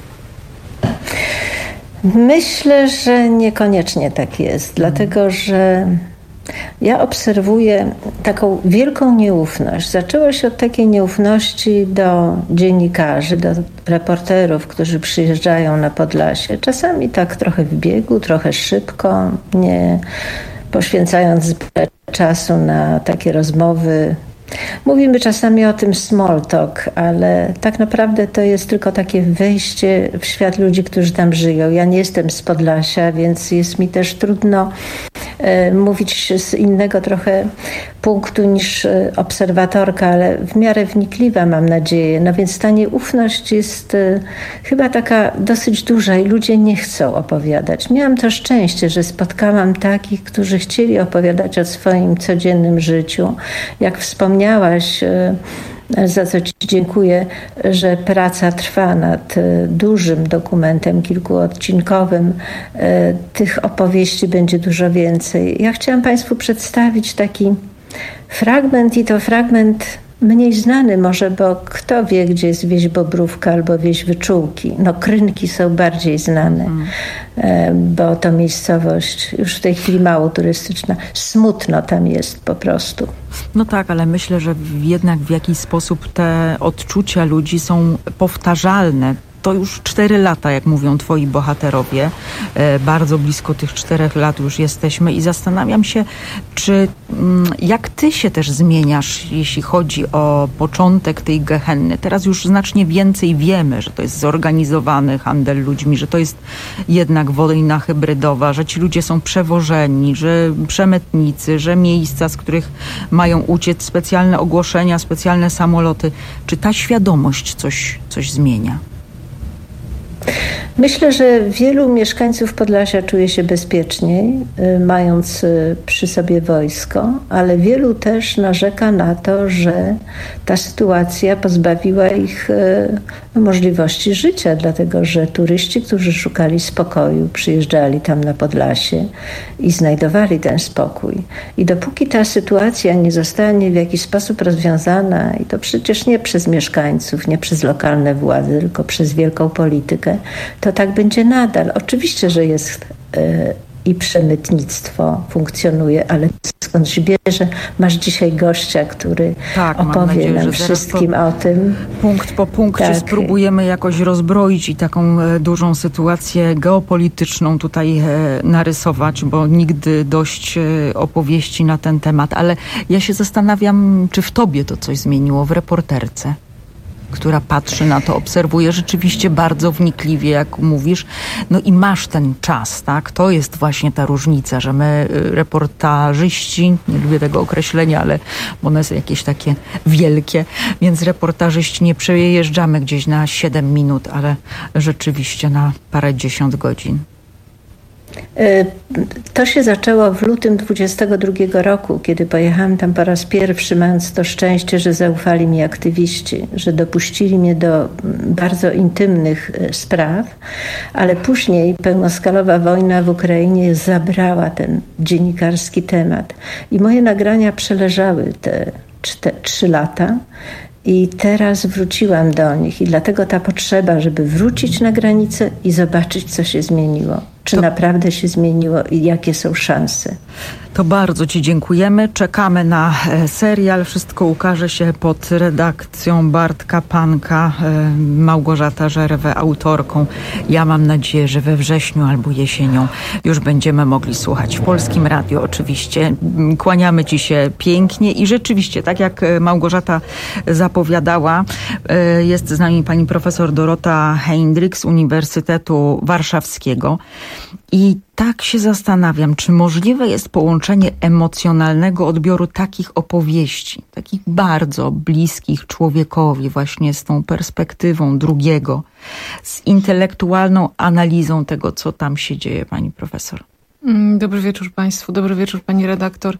S13: Myślę, że niekoniecznie tak jest, dlatego że ja obserwuję taką wielką nieufność. Zaczęło się od takiej nieufności do dziennikarzy, do reporterów, którzy przyjeżdżają na Podlasie. Czasami tak trochę w biegu, trochę szybko, nie poświęcając zbyt czasu na takie rozmowy. Mówimy czasami o tym small talk, ale tak naprawdę to jest tylko takie wejście w świat ludzi, którzy tam żyją. Ja nie jestem z Podlasia, więc jest mi też trudno e, mówić z innego trochę punktu niż obserwatorka, ale w miarę wnikliwa, mam nadzieję. No więc ta nieufność jest e, chyba taka dosyć duża i ludzie nie chcą opowiadać. Miałam to szczęście, że spotkałam takich, którzy chcieli opowiadać o swoim codziennym życiu. Jak wspomniałam, za co Ci dziękuję, że praca trwa nad dużym dokumentem kilkuodcinkowym. Tych opowieści będzie dużo więcej. Ja chciałam Państwu przedstawić taki fragment i to fragment mniej znany może, bo kto wie, gdzie jest wieś Bobrówka albo wieś Wyczółki. No Krynki są bardziej znane, hmm. bo to miejscowość już w tej chwili mało turystyczna. Smutno tam jest po prostu.
S27: No tak, ale myślę, że jednak w jakiś sposób te odczucia ludzi są powtarzalne. To już cztery lata, jak mówią twoi bohaterowie. Bardzo blisko tych czterech lat już jesteśmy i zastanawiam się, czy jak ty się też zmieniasz, jeśli chodzi o początek tej gehenny. Teraz już znacznie więcej wiemy, że to jest zorganizowany handel ludźmi, że to jest jednak wojna hybrydowa, że ci ludzie są przewożeni, że przemytnicy, że miejsca, z których mają uciec, specjalne ogłoszenia, specjalne samoloty. Czy ta świadomość coś, coś zmienia?
S13: Myślę, że wielu mieszkańców Podlasia czuje się bezpieczniej, mając przy sobie wojsko, ale wielu też narzeka na to, że ta sytuacja pozbawiła ich możliwości życia, dlatego że turyści, którzy szukali spokoju, przyjeżdżali tam na Podlasie i znajdowali ten spokój. I dopóki ta sytuacja nie zostanie w jakiś sposób rozwiązana, i to przecież nie przez mieszkańców, nie przez lokalne władze, tylko przez wielką politykę, to tak będzie nadal. Oczywiście, że jest y, i przemytnictwo funkcjonuje, ale skąd się bierze? Masz dzisiaj gościa, który
S27: tak,
S13: opowie
S27: nadzieję,
S13: nam wszystkim o tym.
S27: Punkt po punkcie tak. Spróbujemy jakoś rozbroić i taką e, dużą sytuację geopolityczną tutaj e, narysować, bo nigdy dość e, opowieści na ten temat. Ale ja się zastanawiam, czy w tobie to coś zmieniło, w reporterce, która patrzy na to, obserwuje rzeczywiście bardzo wnikliwie, jak mówisz. No i masz ten czas, tak? To jest właśnie ta różnica, że my reportażyści, nie lubię tego określenia, ale one są jakieś takie wielkie, więc reportażyści nie przejeżdżamy gdzieś na siedem minut, ale rzeczywiście na parędziesiąt godzin.
S13: To się zaczęło w lutym dwudziestego drugiego roku, kiedy pojechałam tam po raz pierwszy, mając to szczęście, że zaufali mi aktywiści, że dopuścili mnie do bardzo intymnych spraw, ale później pełnoskalowa wojna w Ukrainie zabrała ten dziennikarski temat i moje nagrania przeleżały te cztery, trzy lata. I teraz wróciłam do nich i dlatego ta potrzeba, żeby wrócić na granicę i zobaczyć, co się zmieniło. Czy to... naprawdę się zmieniło i jakie są szanse.
S27: To bardzo ci dziękujemy. Czekamy na serial. Wszystko ukaże się pod redakcją Bartka Panka, Małgorzata Żerwę autorką. Ja mam nadzieję, że we wrześniu albo jesienią już będziemy mogli słuchać w Polskim Radiu oczywiście. Kłaniamy ci się pięknie i rzeczywiście, tak jak Małgorzata zapowiadała, jest z nami pani profesor Dorota Heindrich z Uniwersytetu Warszawskiego. I tak się zastanawiam, czy możliwe jest połączenie emocjonalnego odbioru takich opowieści, takich bardzo bliskich człowiekowi, właśnie z tą perspektywą drugiego, z intelektualną analizą tego, co tam się dzieje, pani profesor.
S12: Dobry wieczór państwu, dobry wieczór pani redaktor.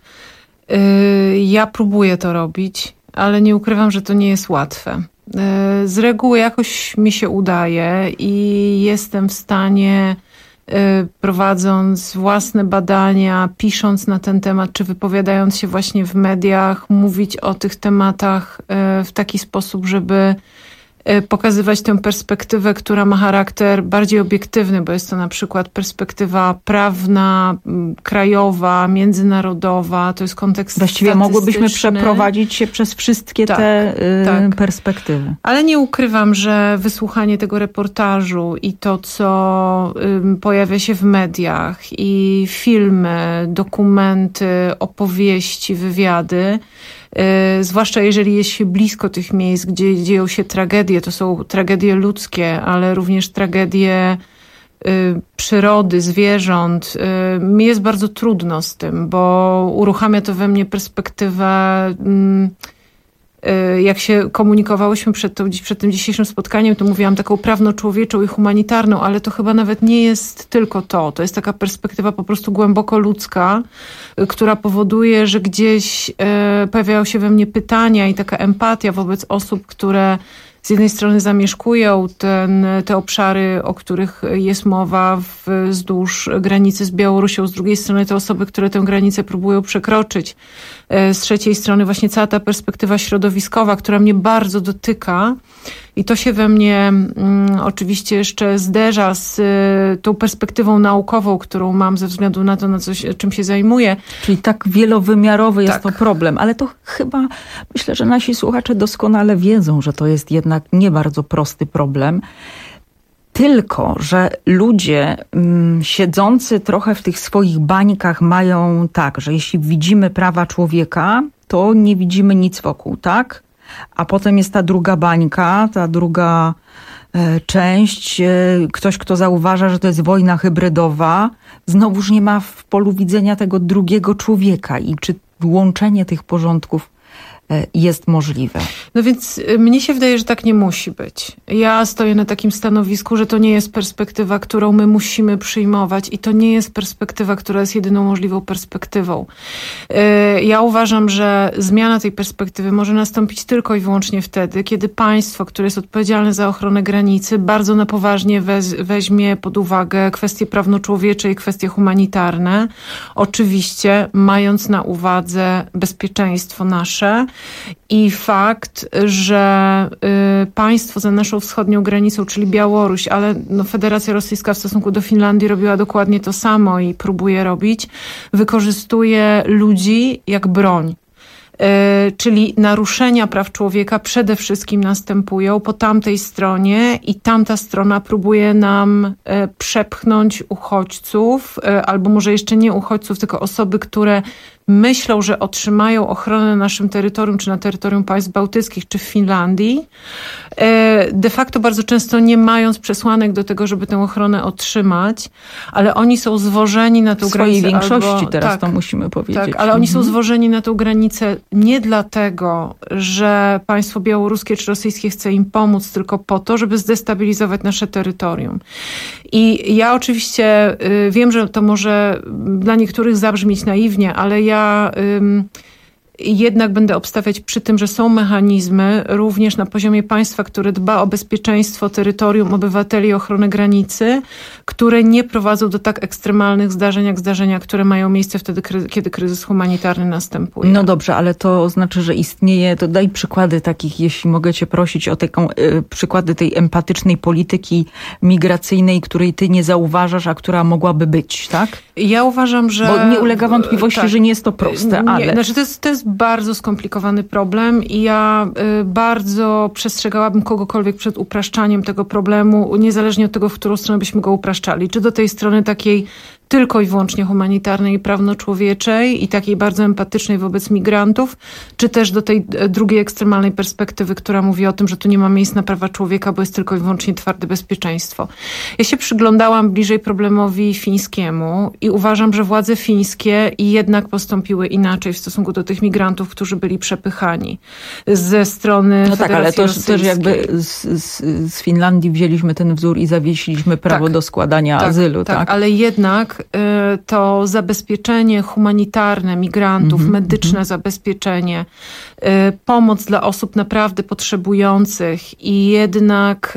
S12: Ja próbuję to robić, ale nie ukrywam, że to nie jest łatwe. Z reguły jakoś mi się udaje i jestem w stanie, prowadząc własne badania, pisząc na ten temat, czy wypowiadając się właśnie w mediach, mówić o tych tematach w taki sposób, żeby pokazywać tę perspektywę, która ma charakter bardziej obiektywny, bo jest to na przykład perspektywa prawna, krajowa, międzynarodowa, to jest kontekst
S27: Właściwie mogłybyśmy przeprowadzić się przez wszystkie tak, te y, tak. perspektywy.
S12: Ale nie ukrywam, że wysłuchanie tego reportażu i to, co y, pojawia się w mediach i filmy, dokumenty, opowieści, wywiady, Yy, zwłaszcza jeżeli jest się blisko tych miejsc, gdzie dzieją się tragedie, to są tragedie ludzkie, ale również tragedie yy, przyrody, zwierząt. Yy, mi jest bardzo trudno z tym, bo uruchamia to we mnie perspektywę, yy, yy, jak się komunikowałyśmy przed, to, przed tym dzisiejszym spotkaniem, to mówiłam taką prawno-człowieczą i humanitarną, ale to chyba nawet nie jest tylko to. To jest taka perspektywa po prostu głęboko ludzka, która powoduje, że gdzieś e, pojawiają się we mnie pytania i taka empatia wobec osób, które z jednej strony zamieszkują ten, te obszary, o których jest mowa w, wzdłuż granicy z Białorusią, z drugiej strony te osoby, które tę granicę próbują przekroczyć, e, z trzeciej strony właśnie cała ta perspektywa środowiskowa, która mnie bardzo dotyka. I to się we mnie mm, oczywiście jeszcze zderza z y, tą perspektywą naukową, którą mam ze względu na to, na coś, czym się zajmuję.
S27: Czyli tak wielowymiarowy jest tak. to problem, ale to chyba myślę, że nasi słuchacze doskonale wiedzą, że to jest jednak nie bardzo prosty problem. Tylko, że ludzie mm, siedzący trochę w tych swoich bańkach mają tak, że jeśli widzimy prawa człowieka, to nie widzimy nic wokół, tak? A potem jest ta druga bańka, ta druga e, część. E, ktoś, kto zauważa, że to jest wojna hybrydowa, znowuż nie ma w polu widzenia tego drugiego człowieka. I czy łączenie tych porządków jest możliwe.
S12: No więc mnie się wydaje, że tak nie musi być. Ja stoję na takim stanowisku, że to nie jest perspektywa, którą my musimy przyjmować i to nie jest perspektywa, która jest jedyną możliwą perspektywą. Ja uważam, że zmiana tej perspektywy może nastąpić tylko i wyłącznie wtedy, kiedy państwo, które jest odpowiedzialne za ochronę granicy, bardzo na poważnie weź, weźmie pod uwagę kwestie prawno-człowiecze i kwestie humanitarne. Oczywiście mając na uwadze bezpieczeństwo nasze i fakt, że y, państwo za naszą wschodnią granicą, czyli Białoruś, ale no, Federacja Rosyjska w stosunku do Finlandii robiła dokładnie to samo i próbuje robić, wykorzystuje ludzi jak broń. Czyli naruszenia praw człowieka przede wszystkim następują po tamtej stronie i tamta strona próbuje nam przepchnąć uchodźców, albo może jeszcze nie uchodźców, tylko osoby, które myślą, że otrzymają ochronę na naszym terytorium, czy na terytorium państw bałtyckich, czy w Finlandii, de facto bardzo często nie mając przesłanek do tego, żeby tę ochronę otrzymać, ale oni są zwożeni na tę granicę. W swojej
S27: większości
S12: albo,
S27: teraz
S12: tak,
S27: to musimy powiedzieć.
S12: Tak, ale oni
S27: mhm.
S12: są zwożeni na tę granicę nie dlatego, że państwo białoruskie czy rosyjskie chce im pomóc, tylko po to, żeby zdestabilizować nasze terytorium. I ja oczywiście y, wiem, że to może dla niektórych zabrzmieć naiwnie, ale ja y, jednak będę obstawiać przy tym, że są mechanizmy również na poziomie państwa, które dba o bezpieczeństwo terytorium, obywateli i ochronę granicy, które nie prowadzą do tak ekstremalnych zdarzeń, jak zdarzenia, które mają miejsce wtedy, kiedy kryzys humanitarny następuje.
S27: No dobrze, ale to znaczy, że istnieje, to daj przykłady takich, jeśli mogę cię prosić o taką, y, przykłady tej empatycznej polityki migracyjnej, której ty nie zauważasz, a która mogłaby być, tak?
S12: Ja uważam, że...
S27: Bo nie ulega wątpliwości, tak, że nie jest to proste,
S12: nie,
S27: ale...
S12: Znaczy to jest, to jest bardzo skomplikowany problem i ja y, bardzo przestrzegałabym kogokolwiek przed upraszczaniem tego problemu, niezależnie od tego, w którą stronę byśmy go upraszczali. Czy do tej strony takiej tylko i wyłącznie humanitarnej i prawno-człowieczej i takiej bardzo empatycznej wobec migrantów, czy też do tej drugiej ekstremalnej perspektywy, która mówi o tym, że tu nie ma miejsc na prawa człowieka, bo jest tylko i wyłącznie twarde bezpieczeństwo. Ja się przyglądałam bliżej problemowi fińskiemu i uważam, że władze fińskie jednak postąpiły inaczej w stosunku do tych migrantów, którzy byli przepychani ze strony
S27: No tak, ale to też jakby z, z, z Finlandii wzięliśmy ten wzór i zawiesiliśmy prawo
S12: tak,
S27: do składania
S12: tak,
S27: azylu, tak?
S12: tak? Ale jednak to zabezpieczenie humanitarne migrantów, mm-hmm, medyczne mm-hmm. zabezpieczenie, pomoc dla osób naprawdę potrzebujących i jednak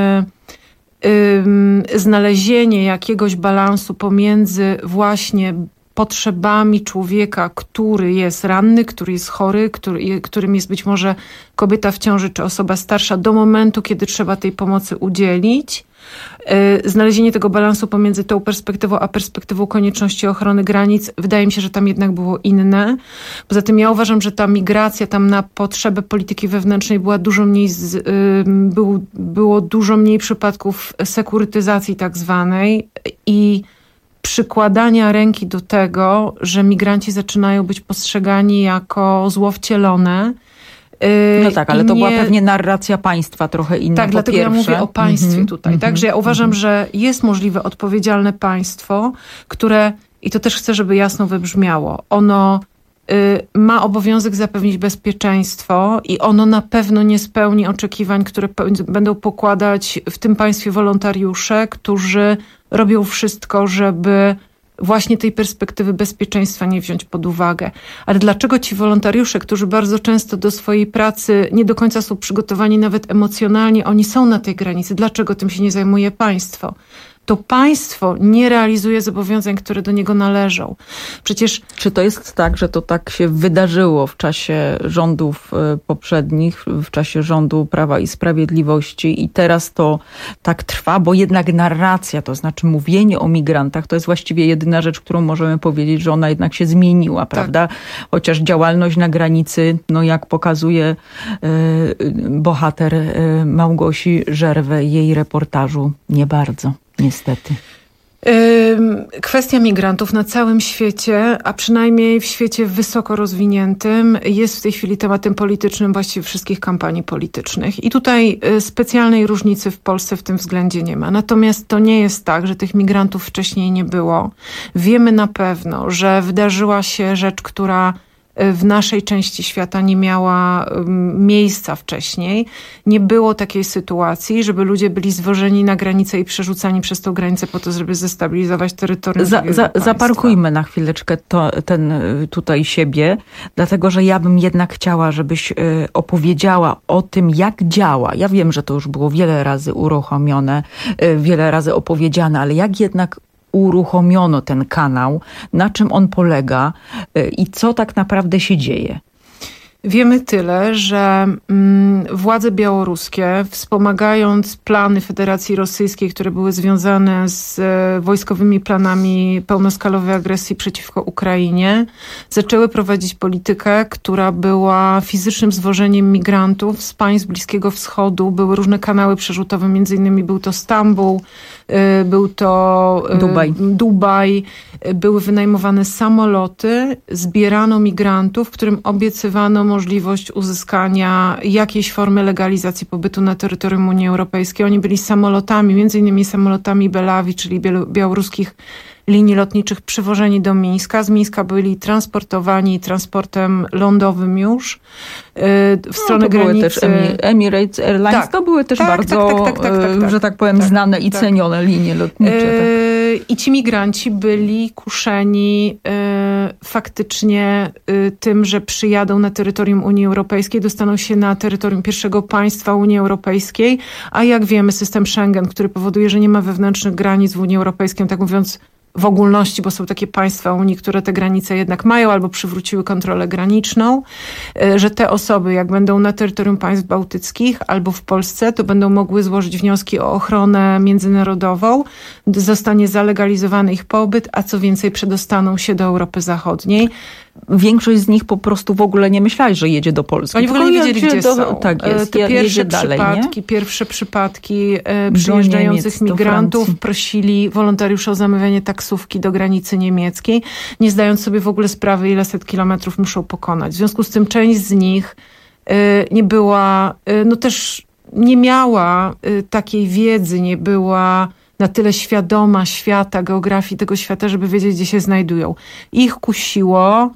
S12: y, y, znalezienie jakiegoś balansu pomiędzy właśnie potrzebami człowieka, który jest ranny, który jest chory, który, którym jest być może kobieta w ciąży czy osoba starsza, do momentu, kiedy trzeba tej pomocy udzielić. Znalezienie tego balansu pomiędzy tą perspektywą, a perspektywą konieczności ochrony granic, wydaje mi się, że tam jednak było inne. Poza tym ja uważam, że ta migracja tam na potrzebę polityki wewnętrznej była dużo mniej, z, był, było dużo mniej przypadków sekurytyzacji tak zwanej i przykładania ręki do tego, że migranci zaczynają być postrzegani jako zło wcielone.
S27: No tak, ale to nie... była pewnie narracja państwa trochę inna.
S12: Tak, dlatego
S27: pierwsze.
S12: ja mówię o państwie mm-hmm, tutaj. Mm-hmm, Także ja uważam, mm-hmm. że jest możliwe odpowiedzialne państwo, które, i to też chcę, żeby jasno wybrzmiało, ono y, ma obowiązek zapewnić bezpieczeństwo i ono na pewno nie spełni oczekiwań, które p- będą pokładać w tym państwie wolontariusze, którzy robią wszystko, żeby właśnie tej perspektywy bezpieczeństwa nie wziąć pod uwagę. Ale dlaczego ci wolontariusze, którzy bardzo często do swojej pracy nie do końca są przygotowani nawet emocjonalnie, oni są na tej granicy? Dlaczego tym się nie zajmuje państwo? To państwo nie realizuje zobowiązań, które do niego należą. Przecież...
S27: Czy to jest tak, że to tak się wydarzyło w czasie rządów poprzednich, w czasie rządu Prawa i Sprawiedliwości i teraz to tak trwa, bo jednak narracja, to znaczy mówienie o migrantach, to jest właściwie jedyna rzecz, którą możemy powiedzieć, że ona jednak się zmieniła, tak, prawda? Chociaż działalność na granicy, no jak pokazuje y, bohater y, Małgosi Żerwę, jej reportażu, nie bardzo. Niestety.
S12: Kwestia migrantów na całym świecie, a przynajmniej w świecie wysoko rozwiniętym, jest w tej chwili tematem politycznym właściwie wszystkich kampanii politycznych. I tutaj specjalnej różnicy w Polsce w tym względzie nie ma. Natomiast to nie jest tak, że tych migrantów wcześniej nie było. Wiemy na pewno, że wydarzyła się rzecz, która w naszej części świata nie miała miejsca wcześniej. Nie było takiej sytuacji, żeby ludzie byli zwożeni na granicę i przerzucani przez tą granicę po to, żeby zestabilizować terytorium
S27: za, za, Zaparkujmy na chwileczkę to, ten tutaj siebie, dlatego że ja bym jednak chciała, żebyś opowiedziała o tym, jak działa. Ja wiem, że to już było wiele razy uruchomione, wiele razy opowiedziane, ale jak jednak uruchomiono ten kanał, na czym on polega i co tak naprawdę się dzieje?
S12: Wiemy tyle, że mm, władze białoruskie, wspomagając plany Federacji Rosyjskiej, które były związane z e, wojskowymi planami pełnoskalowej agresji przeciwko Ukrainie, zaczęły prowadzić politykę, która była fizycznym zwożeniem migrantów z państw Bliskiego Wschodu. Były różne kanały przerzutowe, między innymi był to Stambuł, e, był to e,
S27: Dubaj.
S12: Dubaj. Były wynajmowane samoloty, zbierano migrantów, którym obiecywano możliwość uzyskania jakiejś formy legalizacji pobytu na terytorium Unii Europejskiej. Oni byli samolotami, między innymi samolotami Belawi, czyli białoruskich linii lotniczych, przywożeni do Mińska. Z Mińska byli transportowani transportem lądowym już w stronę
S27: no, to
S12: granicy.
S27: Były też Emirates Airlines, tak. To były też tak, bardzo, tak, tak, tak, tak, tak, tak, że tak powiem, tak, znane i tak. cenione linie lotnicze. Tak.
S12: I ci migranci byli kuszeni faktycznie tym, że przyjadą na terytorium Unii Europejskiej, dostaną się na terytorium pierwszego państwa Unii Europejskiej, a jak wiemy system Schengen, który powoduje, że nie ma wewnętrznych granic w Unii Europejskiej, tak mówiąc w ogólności, bo są takie państwa Unii, które te granice jednak mają albo przywróciły kontrolę graniczną, że te osoby, jak będą na terytorium państw bałtyckich albo w Polsce, to będą mogły złożyć wnioski o ochronę międzynarodową, zostanie zalegalizowany ich pobyt, a co więcej przedostaną się do Europy Zachodniej.
S27: Większość z nich po prostu w ogóle nie myślała, że jedzie do Polski.
S12: Oni w ogóle nie wiedzieli, gdzie
S27: do,
S12: są.
S27: Tak jest,
S12: Te pierwsze
S27: dalej,
S12: przypadki,
S27: nie?
S12: pierwsze przypadki e, przyjeżdżających
S27: Niemiec,
S12: migrantów prosili wolontariuszy o zamawianie taksówki do granicy niemieckiej, nie zdając sobie w ogóle sprawy, ile set kilometrów muszą pokonać. W związku z tym część z nich e, nie była, e, no też nie miała e, takiej wiedzy, nie była na tyle świadoma świata, geografii tego świata, żeby wiedzieć, gdzie się znajdują. Ich kusiło,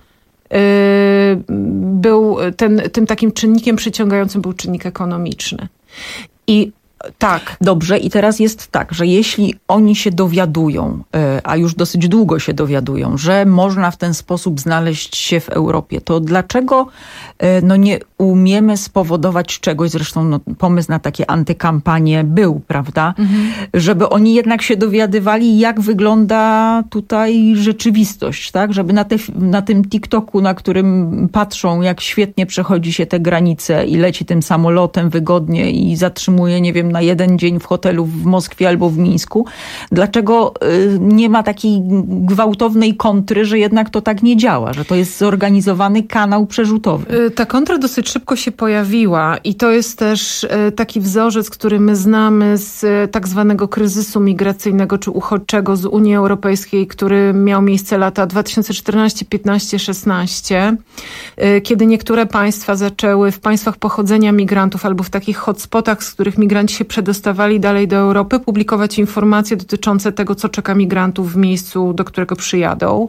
S12: był ten, tym takim czynnikiem przyciągającym był czynnik ekonomiczny. I tak.
S27: Dobrze, i teraz jest tak, że jeśli oni się dowiadują, a już dosyć długo się dowiadują, że można w ten sposób znaleźć się w Europie, to dlaczego no, nie umiemy spowodować czegoś, zresztą no, pomysł na takie antykampanie był, prawda, mhm. żeby oni jednak się dowiadywali, jak wygląda tutaj rzeczywistość, tak, żeby na, te, na tym TikToku, na którym patrzą, jak świetnie przechodzi się te granice i leci tym samolotem wygodnie i zatrzymuje, nie wiem, na jeden dzień w hotelu w Moskwie albo w Mińsku. Dlaczego nie ma takiej gwałtownej kontry, że jednak to tak nie działa, że to jest zorganizowany kanał przerzutowy?
S12: Ta kontra dosyć szybko się pojawiła i to jest też taki wzorzec, który my znamy z tak zwanego kryzysu migracyjnego czy uchodźczego z Unii Europejskiej, który miał miejsce lata dwa tysiące czternaście, piętnaście, szesnaście, kiedy niektóre państwa zaczęły w państwach pochodzenia migrantów albo w takich hotspotach, z których migranci się przedostawali dalej do Europy, publikować informacje dotyczące tego, co czeka migrantów w miejscu, do którego przyjadą.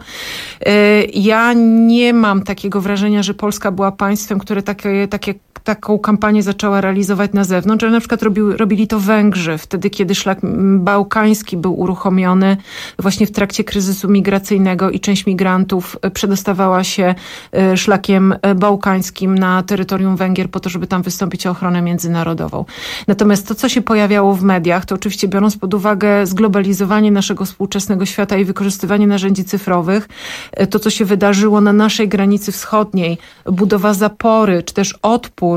S12: Ja nie mam takiego wrażenia, że Polska była państwem, które takie, takie, taką kampanię zaczęła realizować na zewnątrz, ale na przykład robił, robili to Węgrzy, wtedy kiedy szlak bałkański był uruchomiony właśnie w trakcie kryzysu migracyjnego i część migrantów przedostawała się szlakiem bałkańskim na terytorium Węgier po to, żeby tam wystąpić o ochronę międzynarodową. Natomiast to, co się pojawiało w mediach, to oczywiście biorąc pod uwagę zglobalizowanie naszego współczesnego świata i wykorzystywanie narzędzi cyfrowych, to, co się wydarzyło na naszej granicy wschodniej, budowa zapory, czy też odpór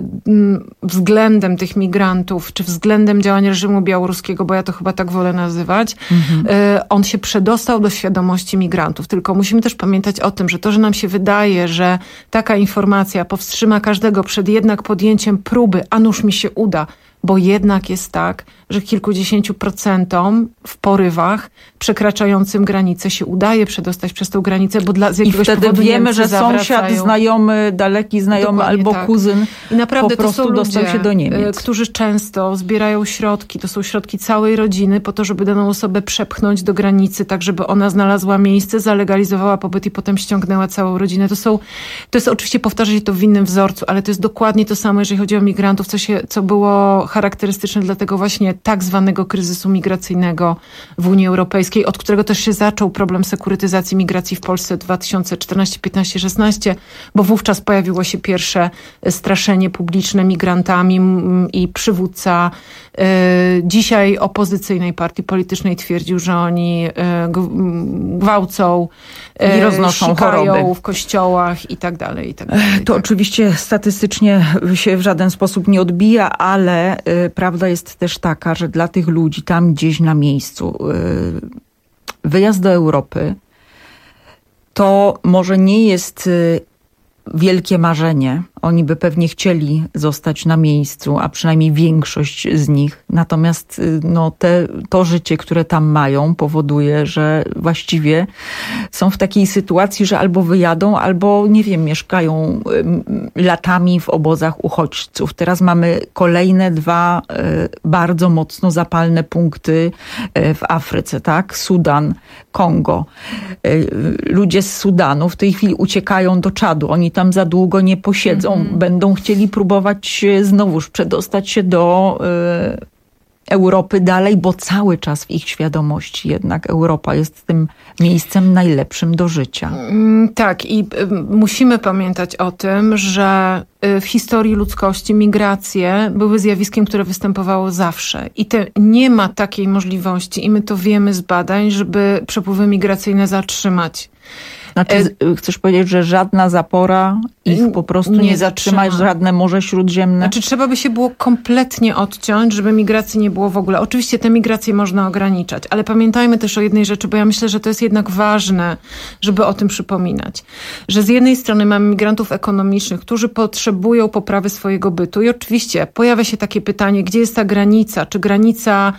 S12: względem tych migrantów, czy względem działań reżimu białoruskiego, bo ja to chyba tak wolę nazywać, mhm. on się przedostał do świadomości migrantów. Tylko musimy też pamiętać o tym, że to, że nam się wydaje, że taka informacja powstrzyma każdego przed jednak podjęciem próby, a nuż mi się uda, bo jednak jest tak, że kilkudziesięciu procentom w porywach przekraczającym granicę się udaje przedostać przez tą granicę, bo dla, z jakiegoś
S27: I wtedy
S12: powodu
S27: wiemy,
S12: Niemcy
S27: że sąsiad,
S12: zawracają.
S27: znajomy, daleki znajomy
S12: Dokładnie
S27: albo
S12: tak.
S27: kuzyn
S12: I naprawdę
S27: po prostu
S12: to są
S27: dostał
S12: ludzie,
S27: się do Niemiec.
S12: którzy często zbierają środki, to są środki całej rodziny po to, żeby daną osobę przepchnąć do granicy, tak żeby ona znalazła miejsce, zalegalizowała pobyt i potem ściągnęła całą rodzinę. To są, to jest oczywiście, powtarza się to w innym wzorcu, ale to jest dokładnie to samo, jeżeli chodzi o migrantów, co, się, co było charakterystyczne dla tego właśnie tak zwanego kryzysu migracyjnego w Unii Europejskiej, od którego też się zaczął problem sekurytyzacji migracji w Polsce dwa tysiące czternaście, piętnaście, szesnaście, bo wówczas pojawiło się pierwsze straszenie publiczne migrantami i przywódca y, dzisiaj opozycyjnej partii politycznej twierdził, że oni y, gwałcą,
S27: I roznoszą
S12: sikają
S27: choroby
S12: w kościołach i tak dalej, i tak dalej.
S27: To oczywiście statystycznie się w żaden sposób nie odbija, ale y, prawda jest też taka, że dla tych ludzi tam gdzieś na miejscu y, wyjazd do Europy to może nie jest y, wielkie marzenie. Oni by pewnie chcieli zostać na miejscu, a przynajmniej większość z nich. Natomiast no, te, to życie, które tam mają, powoduje, że właściwie są w takiej sytuacji, że albo wyjadą, albo nie wiem, mieszkają latami w obozach uchodźców. Teraz mamy kolejne dwa bardzo mocno zapalne punkty w Afryce, tak? Sudan, Kongo. Ludzie z Sudanu w tej chwili uciekają do Czadu. Oni tam za długo nie posiedzą. Mm. Będą chcieli próbować znowuż przedostać się do y, Europy dalej, bo cały czas w ich świadomości jednak Europa jest tym miejscem najlepszym do życia.
S12: Mm, tak i y, musimy pamiętać o tym, że y, w historii ludzkości migracje były zjawiskiem, które występowało zawsze i te, nie ma takiej możliwości i my to wiemy z badań, żeby przepływy migracyjne zatrzymać.
S27: Znaczy, chcesz powiedzieć, że żadna zapora ich po prostu nie, nie zatrzyma, żadne Morze Śródziemne?
S12: Znaczy, trzeba by się było kompletnie odciąć, żeby migracji nie było w ogóle. Oczywiście te migracje można ograniczać, ale pamiętajmy też o jednej rzeczy, bo ja myślę, że to jest jednak ważne, żeby o tym przypominać. Że z jednej strony mamy migrantów ekonomicznych, którzy potrzebują poprawy swojego bytu i oczywiście pojawia się takie pytanie, gdzie jest ta granica? Czy granica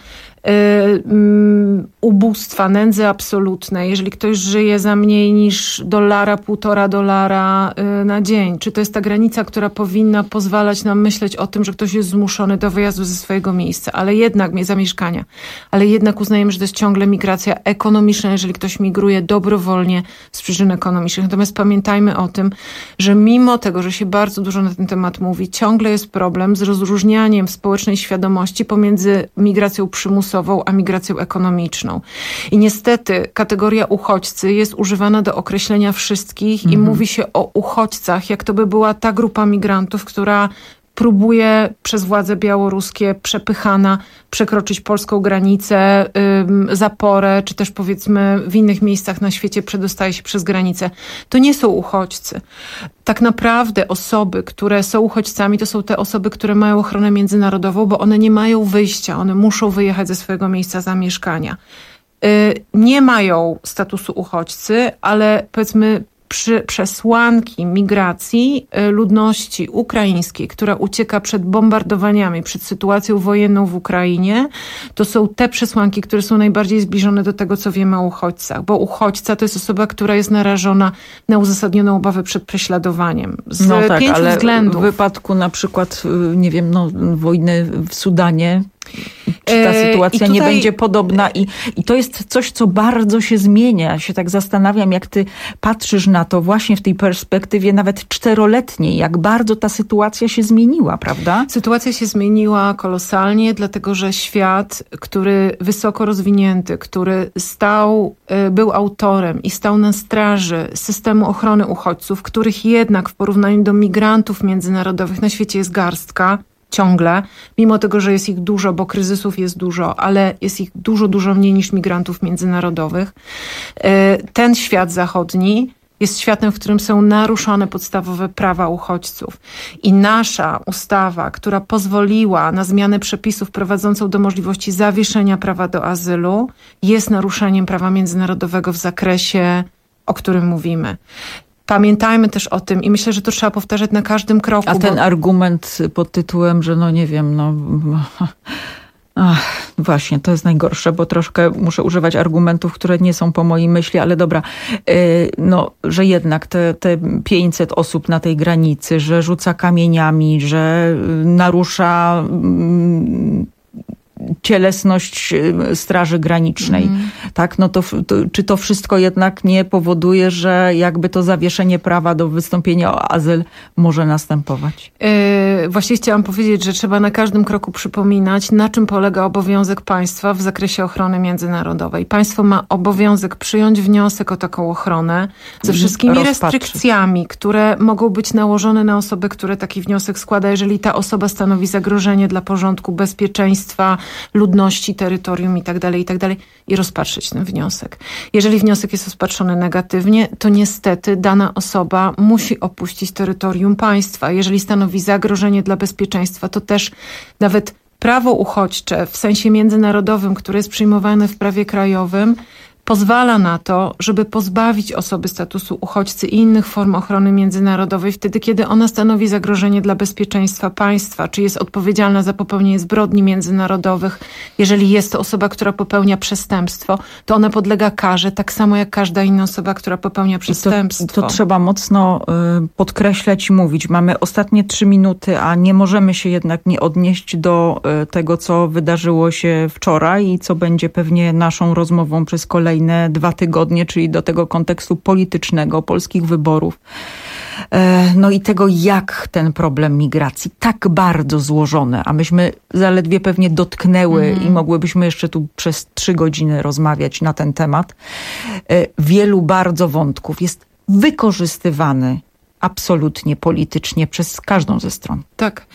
S12: Yy, um, ubóstwa, nędzy absolutnej, jeżeli ktoś żyje za mniej niż dolara, półtora dolara yy, na dzień. Czy to jest ta granica, która powinna pozwalać nam myśleć o tym, że ktoś jest zmuszony do wyjazdu ze swojego miejsca, ale jednak, zamieszkania, ale jednak uznajemy, że to jest ciągle migracja ekonomiczna, jeżeli ktoś migruje dobrowolnie z przyczyn ekonomicznych. Natomiast pamiętajmy o tym, że mimo tego, że się bardzo dużo na ten temat mówi, ciągle jest problem z rozróżnianiem społecznej świadomości pomiędzy migracją przymusową a migracją ekonomiczną. I niestety kategoria uchodźcy jest używana do określenia wszystkich mhm. i mówi się o uchodźcach, jak to by była ta grupa migrantów, która próbuje przez władze białoruskie przepychana przekroczyć polską granicę, ym, zaporę, czy też powiedzmy w innych miejscach na świecie przedostaje się przez granicę. To nie są uchodźcy. Tak naprawdę osoby, które są uchodźcami, to są te osoby, które mają ochronę międzynarodową, bo one nie mają wyjścia, one muszą wyjechać ze swojego miejsca zamieszkania. Yy, nie mają statusu uchodźcy, ale powiedzmy Przy, przesłanki migracji ludności ukraińskiej, która ucieka przed bombardowaniami, przed sytuacją wojenną w Ukrainie, to są te przesłanki, które są najbardziej zbliżone do tego, co wiemy o uchodźcach. Bo uchodźca to jest osoba, która jest narażona na uzasadnioną obawę przed prześladowaniem. Z
S27: no tak,
S12: pięciu
S27: ale
S12: względów.
S27: W wypadku na przykład, nie wiem, no, wojny w Sudanie, czy ta sytuacja tutaj nie będzie podobna? I, I to jest coś, co bardzo się zmienia. Ja się tak zastanawiam, jak ty patrzysz na to właśnie w tej perspektywie nawet czteroletniej, jak bardzo ta sytuacja się zmieniła, prawda?
S12: Sytuacja się zmieniła kolosalnie, dlatego że świat, który wysoko rozwinięty, który stał, był autorem i stał na straży systemu ochrony uchodźców, których jednak w porównaniu do migrantów międzynarodowych na świecie jest garstka, ciągle, mimo tego, że jest ich dużo, bo kryzysów jest dużo, ale jest ich dużo, dużo mniej niż migrantów międzynarodowych. Ten świat zachodni jest światem, w którym są naruszone podstawowe prawa uchodźców. I nasza ustawa, która pozwoliła na zmianę przepisów prowadzącą do możliwości zawieszenia prawa do azylu, jest naruszeniem prawa międzynarodowego w zakresie, o którym mówimy. Pamiętajmy też o tym i myślę, że to trzeba powtarzać na każdym kroku.
S27: A ten
S12: bo...
S27: argument pod tytułem, że no nie wiem, no Ach, właśnie, to jest najgorsze, bo troszkę muszę używać argumentów, które nie są po mojej myśli, ale dobra, yy, no, że jednak te, te pięćset osób na tej granicy, że rzuca kamieniami, że narusza yy, cielesność Straży Granicznej, mm. tak, no to, to czy to wszystko jednak nie powoduje, że jakby to zawieszenie prawa do wystąpienia o azyl może następować?
S12: Yy, właśnie chciałam powiedzieć, że trzeba na każdym kroku przypominać, na czym polega obowiązek państwa w zakresie ochrony międzynarodowej. Państwo ma obowiązek przyjąć wniosek o taką ochronę ze wszystkimi Rozpatrzyć. restrykcjami, które mogą być nałożone na osobę, która taki wniosek składa, jeżeli ta osoba stanowi zagrożenie dla porządku, bezpieczeństwa, ludności, terytorium i tak dalej, i tak dalej, i rozpatrzyć ten wniosek. Jeżeli wniosek jest rozpatrzony negatywnie, to niestety dana osoba musi opuścić terytorium państwa. Jeżeli stanowi zagrożenie dla bezpieczeństwa, to też nawet prawo uchodźcze w sensie międzynarodowym, które jest przyjmowane w prawie krajowym, pozwala na to, żeby pozbawić osoby statusu uchodźcy i innych form ochrony międzynarodowej wtedy, kiedy ona stanowi zagrożenie dla bezpieczeństwa państwa, czy jest odpowiedzialna za popełnienie zbrodni międzynarodowych. Jeżeli jest to osoba, która popełnia przestępstwo, to ona podlega karze, tak samo jak każda inna osoba, która popełnia przestępstwo.
S27: To, to trzeba mocno y, podkreślać i mówić. Mamy ostatnie trzy minuty, a nie możemy się jednak nie odnieść do y, tego, co wydarzyło się wczoraj i co będzie pewnie naszą rozmową przez kolejne dwa tygodnie, czyli do tego kontekstu politycznego, polskich wyborów. No i tego, jak ten problem migracji, tak bardzo złożony, a myśmy zaledwie pewnie dotknęły mm. i mogłybyśmy jeszcze tu przez trzy godziny rozmawiać na ten temat, wielu bardzo wątków jest wykorzystywany absolutnie politycznie przez każdą ze stron.
S12: Tak.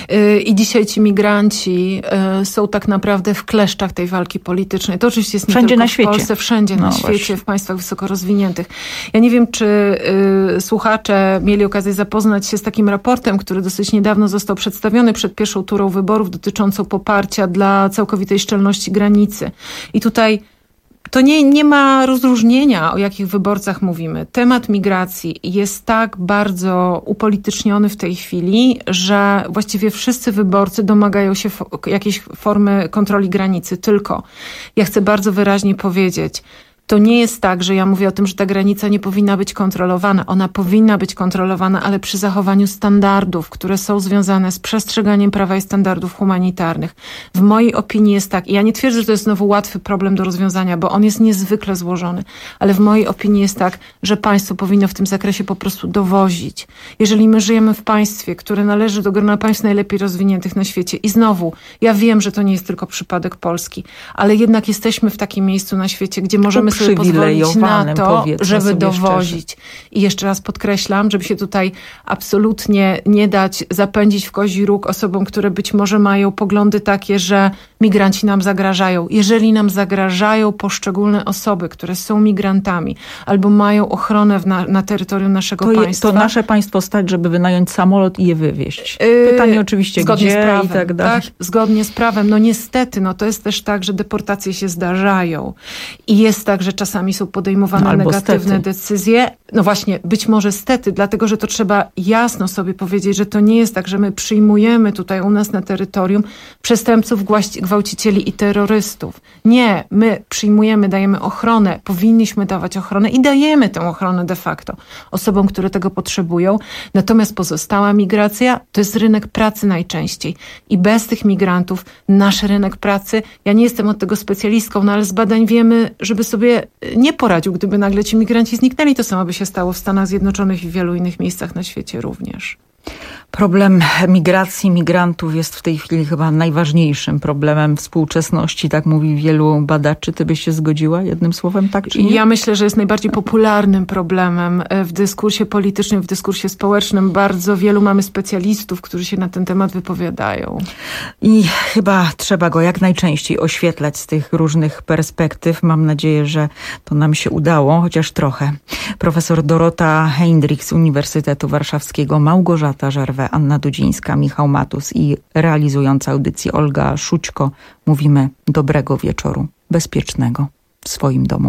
S12: I dzisiaj ci migranci są tak naprawdę w kleszczach tej walki politycznej. To oczywiście jest nie
S27: wszędzie
S12: tylko
S27: na świecie.
S12: w Polsce, wszędzie no na świecie, właśnie. W państwach wysoko rozwiniętych. Ja nie wiem, czy y, słuchacze mieli okazję zapoznać się z takim raportem, który dosyć niedawno został przedstawiony przed pierwszą turą wyborów dotyczącą poparcia dla całkowitej szczelności granicy. I tutaj to nie, nie ma rozróżnienia, o jakich wyborcach mówimy. Temat migracji jest tak bardzo upolityczniony w tej chwili, że właściwie wszyscy wyborcy domagają się fo- jakiejś formy kontroli granicy. Tylko ja chcę bardzo wyraźnie powiedzieć, to nie jest tak, że ja mówię o tym, że ta granica nie powinna być kontrolowana. Ona powinna być kontrolowana, ale przy zachowaniu standardów, które są związane z przestrzeganiem prawa i standardów humanitarnych. W mojej opinii jest tak, i ja nie twierdzę, że to jest znowu łatwy problem do rozwiązania, bo on jest niezwykle złożony, ale w mojej opinii jest tak, że państwo powinno w tym zakresie po prostu dowozić. Jeżeli my żyjemy w państwie, które należy do grona państw najlepiej rozwiniętych na świecie i znowu, ja wiem, że to nie jest tylko przypadek Polski, ale jednak jesteśmy w takim miejscu na świecie, gdzie możemy sobie pozwolić na to, żeby dowozić. Szczerze. I jeszcze raz podkreślam, żeby się tutaj absolutnie nie dać zapędzić w kozi róg osobom, które być może mają poglądy takie, że migranci nam zagrażają. Jeżeli nam zagrażają poszczególne osoby, które są migrantami albo mają ochronę w na, na terytorium naszego
S27: to je,
S12: państwa.
S27: To nasze państwo stać, żeby wynająć samolot i je wywieźć. Pytanie oczywiście,
S12: zgodnie
S27: gdzie
S12: z prawem,
S27: i tak dalej.
S12: Tak, zgodnie z prawem. No niestety, no to jest też tak, że deportacje się zdarzają. I jest tak, że czasami są podejmowane
S27: no,
S12: negatywne
S27: stety.
S12: decyzje. No właśnie, być może stety, dlatego, że to trzeba jasno sobie powiedzieć, że to nie jest tak, że my przyjmujemy tutaj u nas na terytorium przestępców, gwałcicieli i terrorystów. Nie, my przyjmujemy, dajemy ochronę, powinniśmy dawać ochronę i dajemy tę ochronę de facto osobom, które tego potrzebują. Natomiast pozostała migracja to jest rynek pracy najczęściej. I bez tych migrantów nasz rynek pracy, ja nie jestem od tego specjalistką, no ale z badań wiemy, żeby sobie nie poradził, gdyby nagle ci migranci zniknęli. To samo by się stało w Stanach Zjednoczonych i w wielu innych miejscach na świecie również.
S27: Problem migracji, migrantów jest w tej chwili chyba najważniejszym problemem współczesności, tak mówi wielu badaczy. Ty byś się zgodziła jednym słowem, tak czy nie?
S12: Ja myślę, że jest najbardziej popularnym problemem w dyskursie politycznym, w dyskursie społecznym. Bardzo wielu mamy specjalistów, którzy się na ten temat wypowiadają.
S27: I chyba trzeba go jak najczęściej oświetlać z tych różnych perspektyw. Mam nadzieję, że to nam się udało, chociaż trochę. Profesor Dorota Heindrich z Uniwersytetu Warszawskiego, Małgorzata Żerwę, Anna Dudzińska, Michał Matus i realizująca audycję Olga Szućko. Mówimy dobrego wieczoru, bezpiecznego w swoim domu.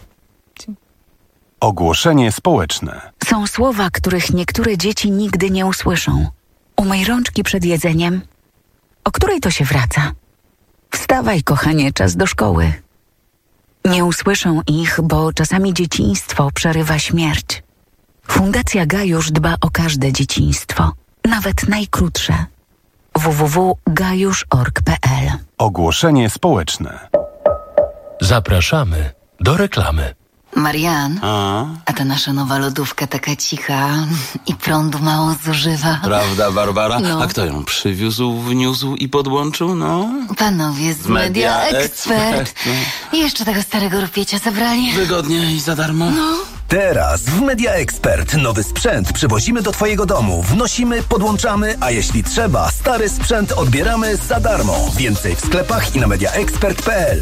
S15: Ogłoszenie społeczne.
S25: Są słowa, których niektóre dzieci nigdy nie usłyszą. Umyj rączki przed jedzeniem. O której to się wraca? Wstań. Wstawaj, kochanie, czas do szkoły. Nie usłyszą ich, bo czasami dzieciństwo przerywa śmierć. Fundacja Gajusz dba o każde dzieciństwo, nawet najkrótsze. w w w kropka gajusz kropka org kropka p l.
S15: Ogłoszenie społeczne.
S14: Zapraszamy do reklamy.
S25: Marian,
S14: A?
S25: a ta nasza nowa lodówka taka cicha i prądu mało zużywa.
S14: Prawda, Barbara?
S25: No.
S14: A kto ją przywiózł, wniósł i podłączył? No.
S25: Panowie z
S14: Media
S25: Media Expert.
S14: Expert,
S25: I jeszcze tego starego rupiecia zabrali.
S14: Wygodnie i za darmo.
S25: No.
S16: Teraz w Media Expert nowy sprzęt przywozimy do Twojego domu, wnosimy, podłączamy, a jeśli trzeba, stary sprzęt odbieramy za darmo. Więcej w sklepach i na media expert kropka p l.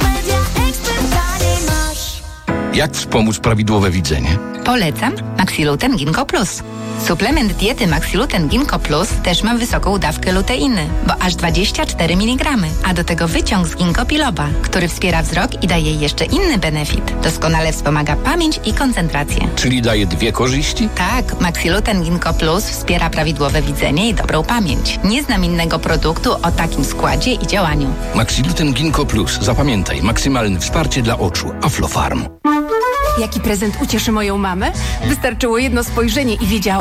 S14: Jak wspomóc prawidłowe widzenie?
S25: Polecam Maxiluten Ginkgo Plus. Suplement diety Maxiluten Ginkgo Plus też ma wysoką dawkę luteiny, bo aż dwadzieścia cztery miligramy, a do tego wyciąg z ginkgo biloba, który wspiera wzrok i daje jeszcze inny benefit. Doskonale wspomaga pamięć i koncentrację.
S14: Czyli daje dwie korzyści?
S25: Tak, Maxiluten Ginkgo Plus wspiera prawidłowe widzenie i dobrą pamięć. Nie znam innego produktu o takim składzie i działaniu.
S14: Maxiluten Ginkgo Plus. Zapamiętaj, maksymalne wsparcie dla oczu. Aflofarm.
S23: Jaki prezent ucieszy moją mamę? Wystarczyło jedno spojrzenie i wiedziała,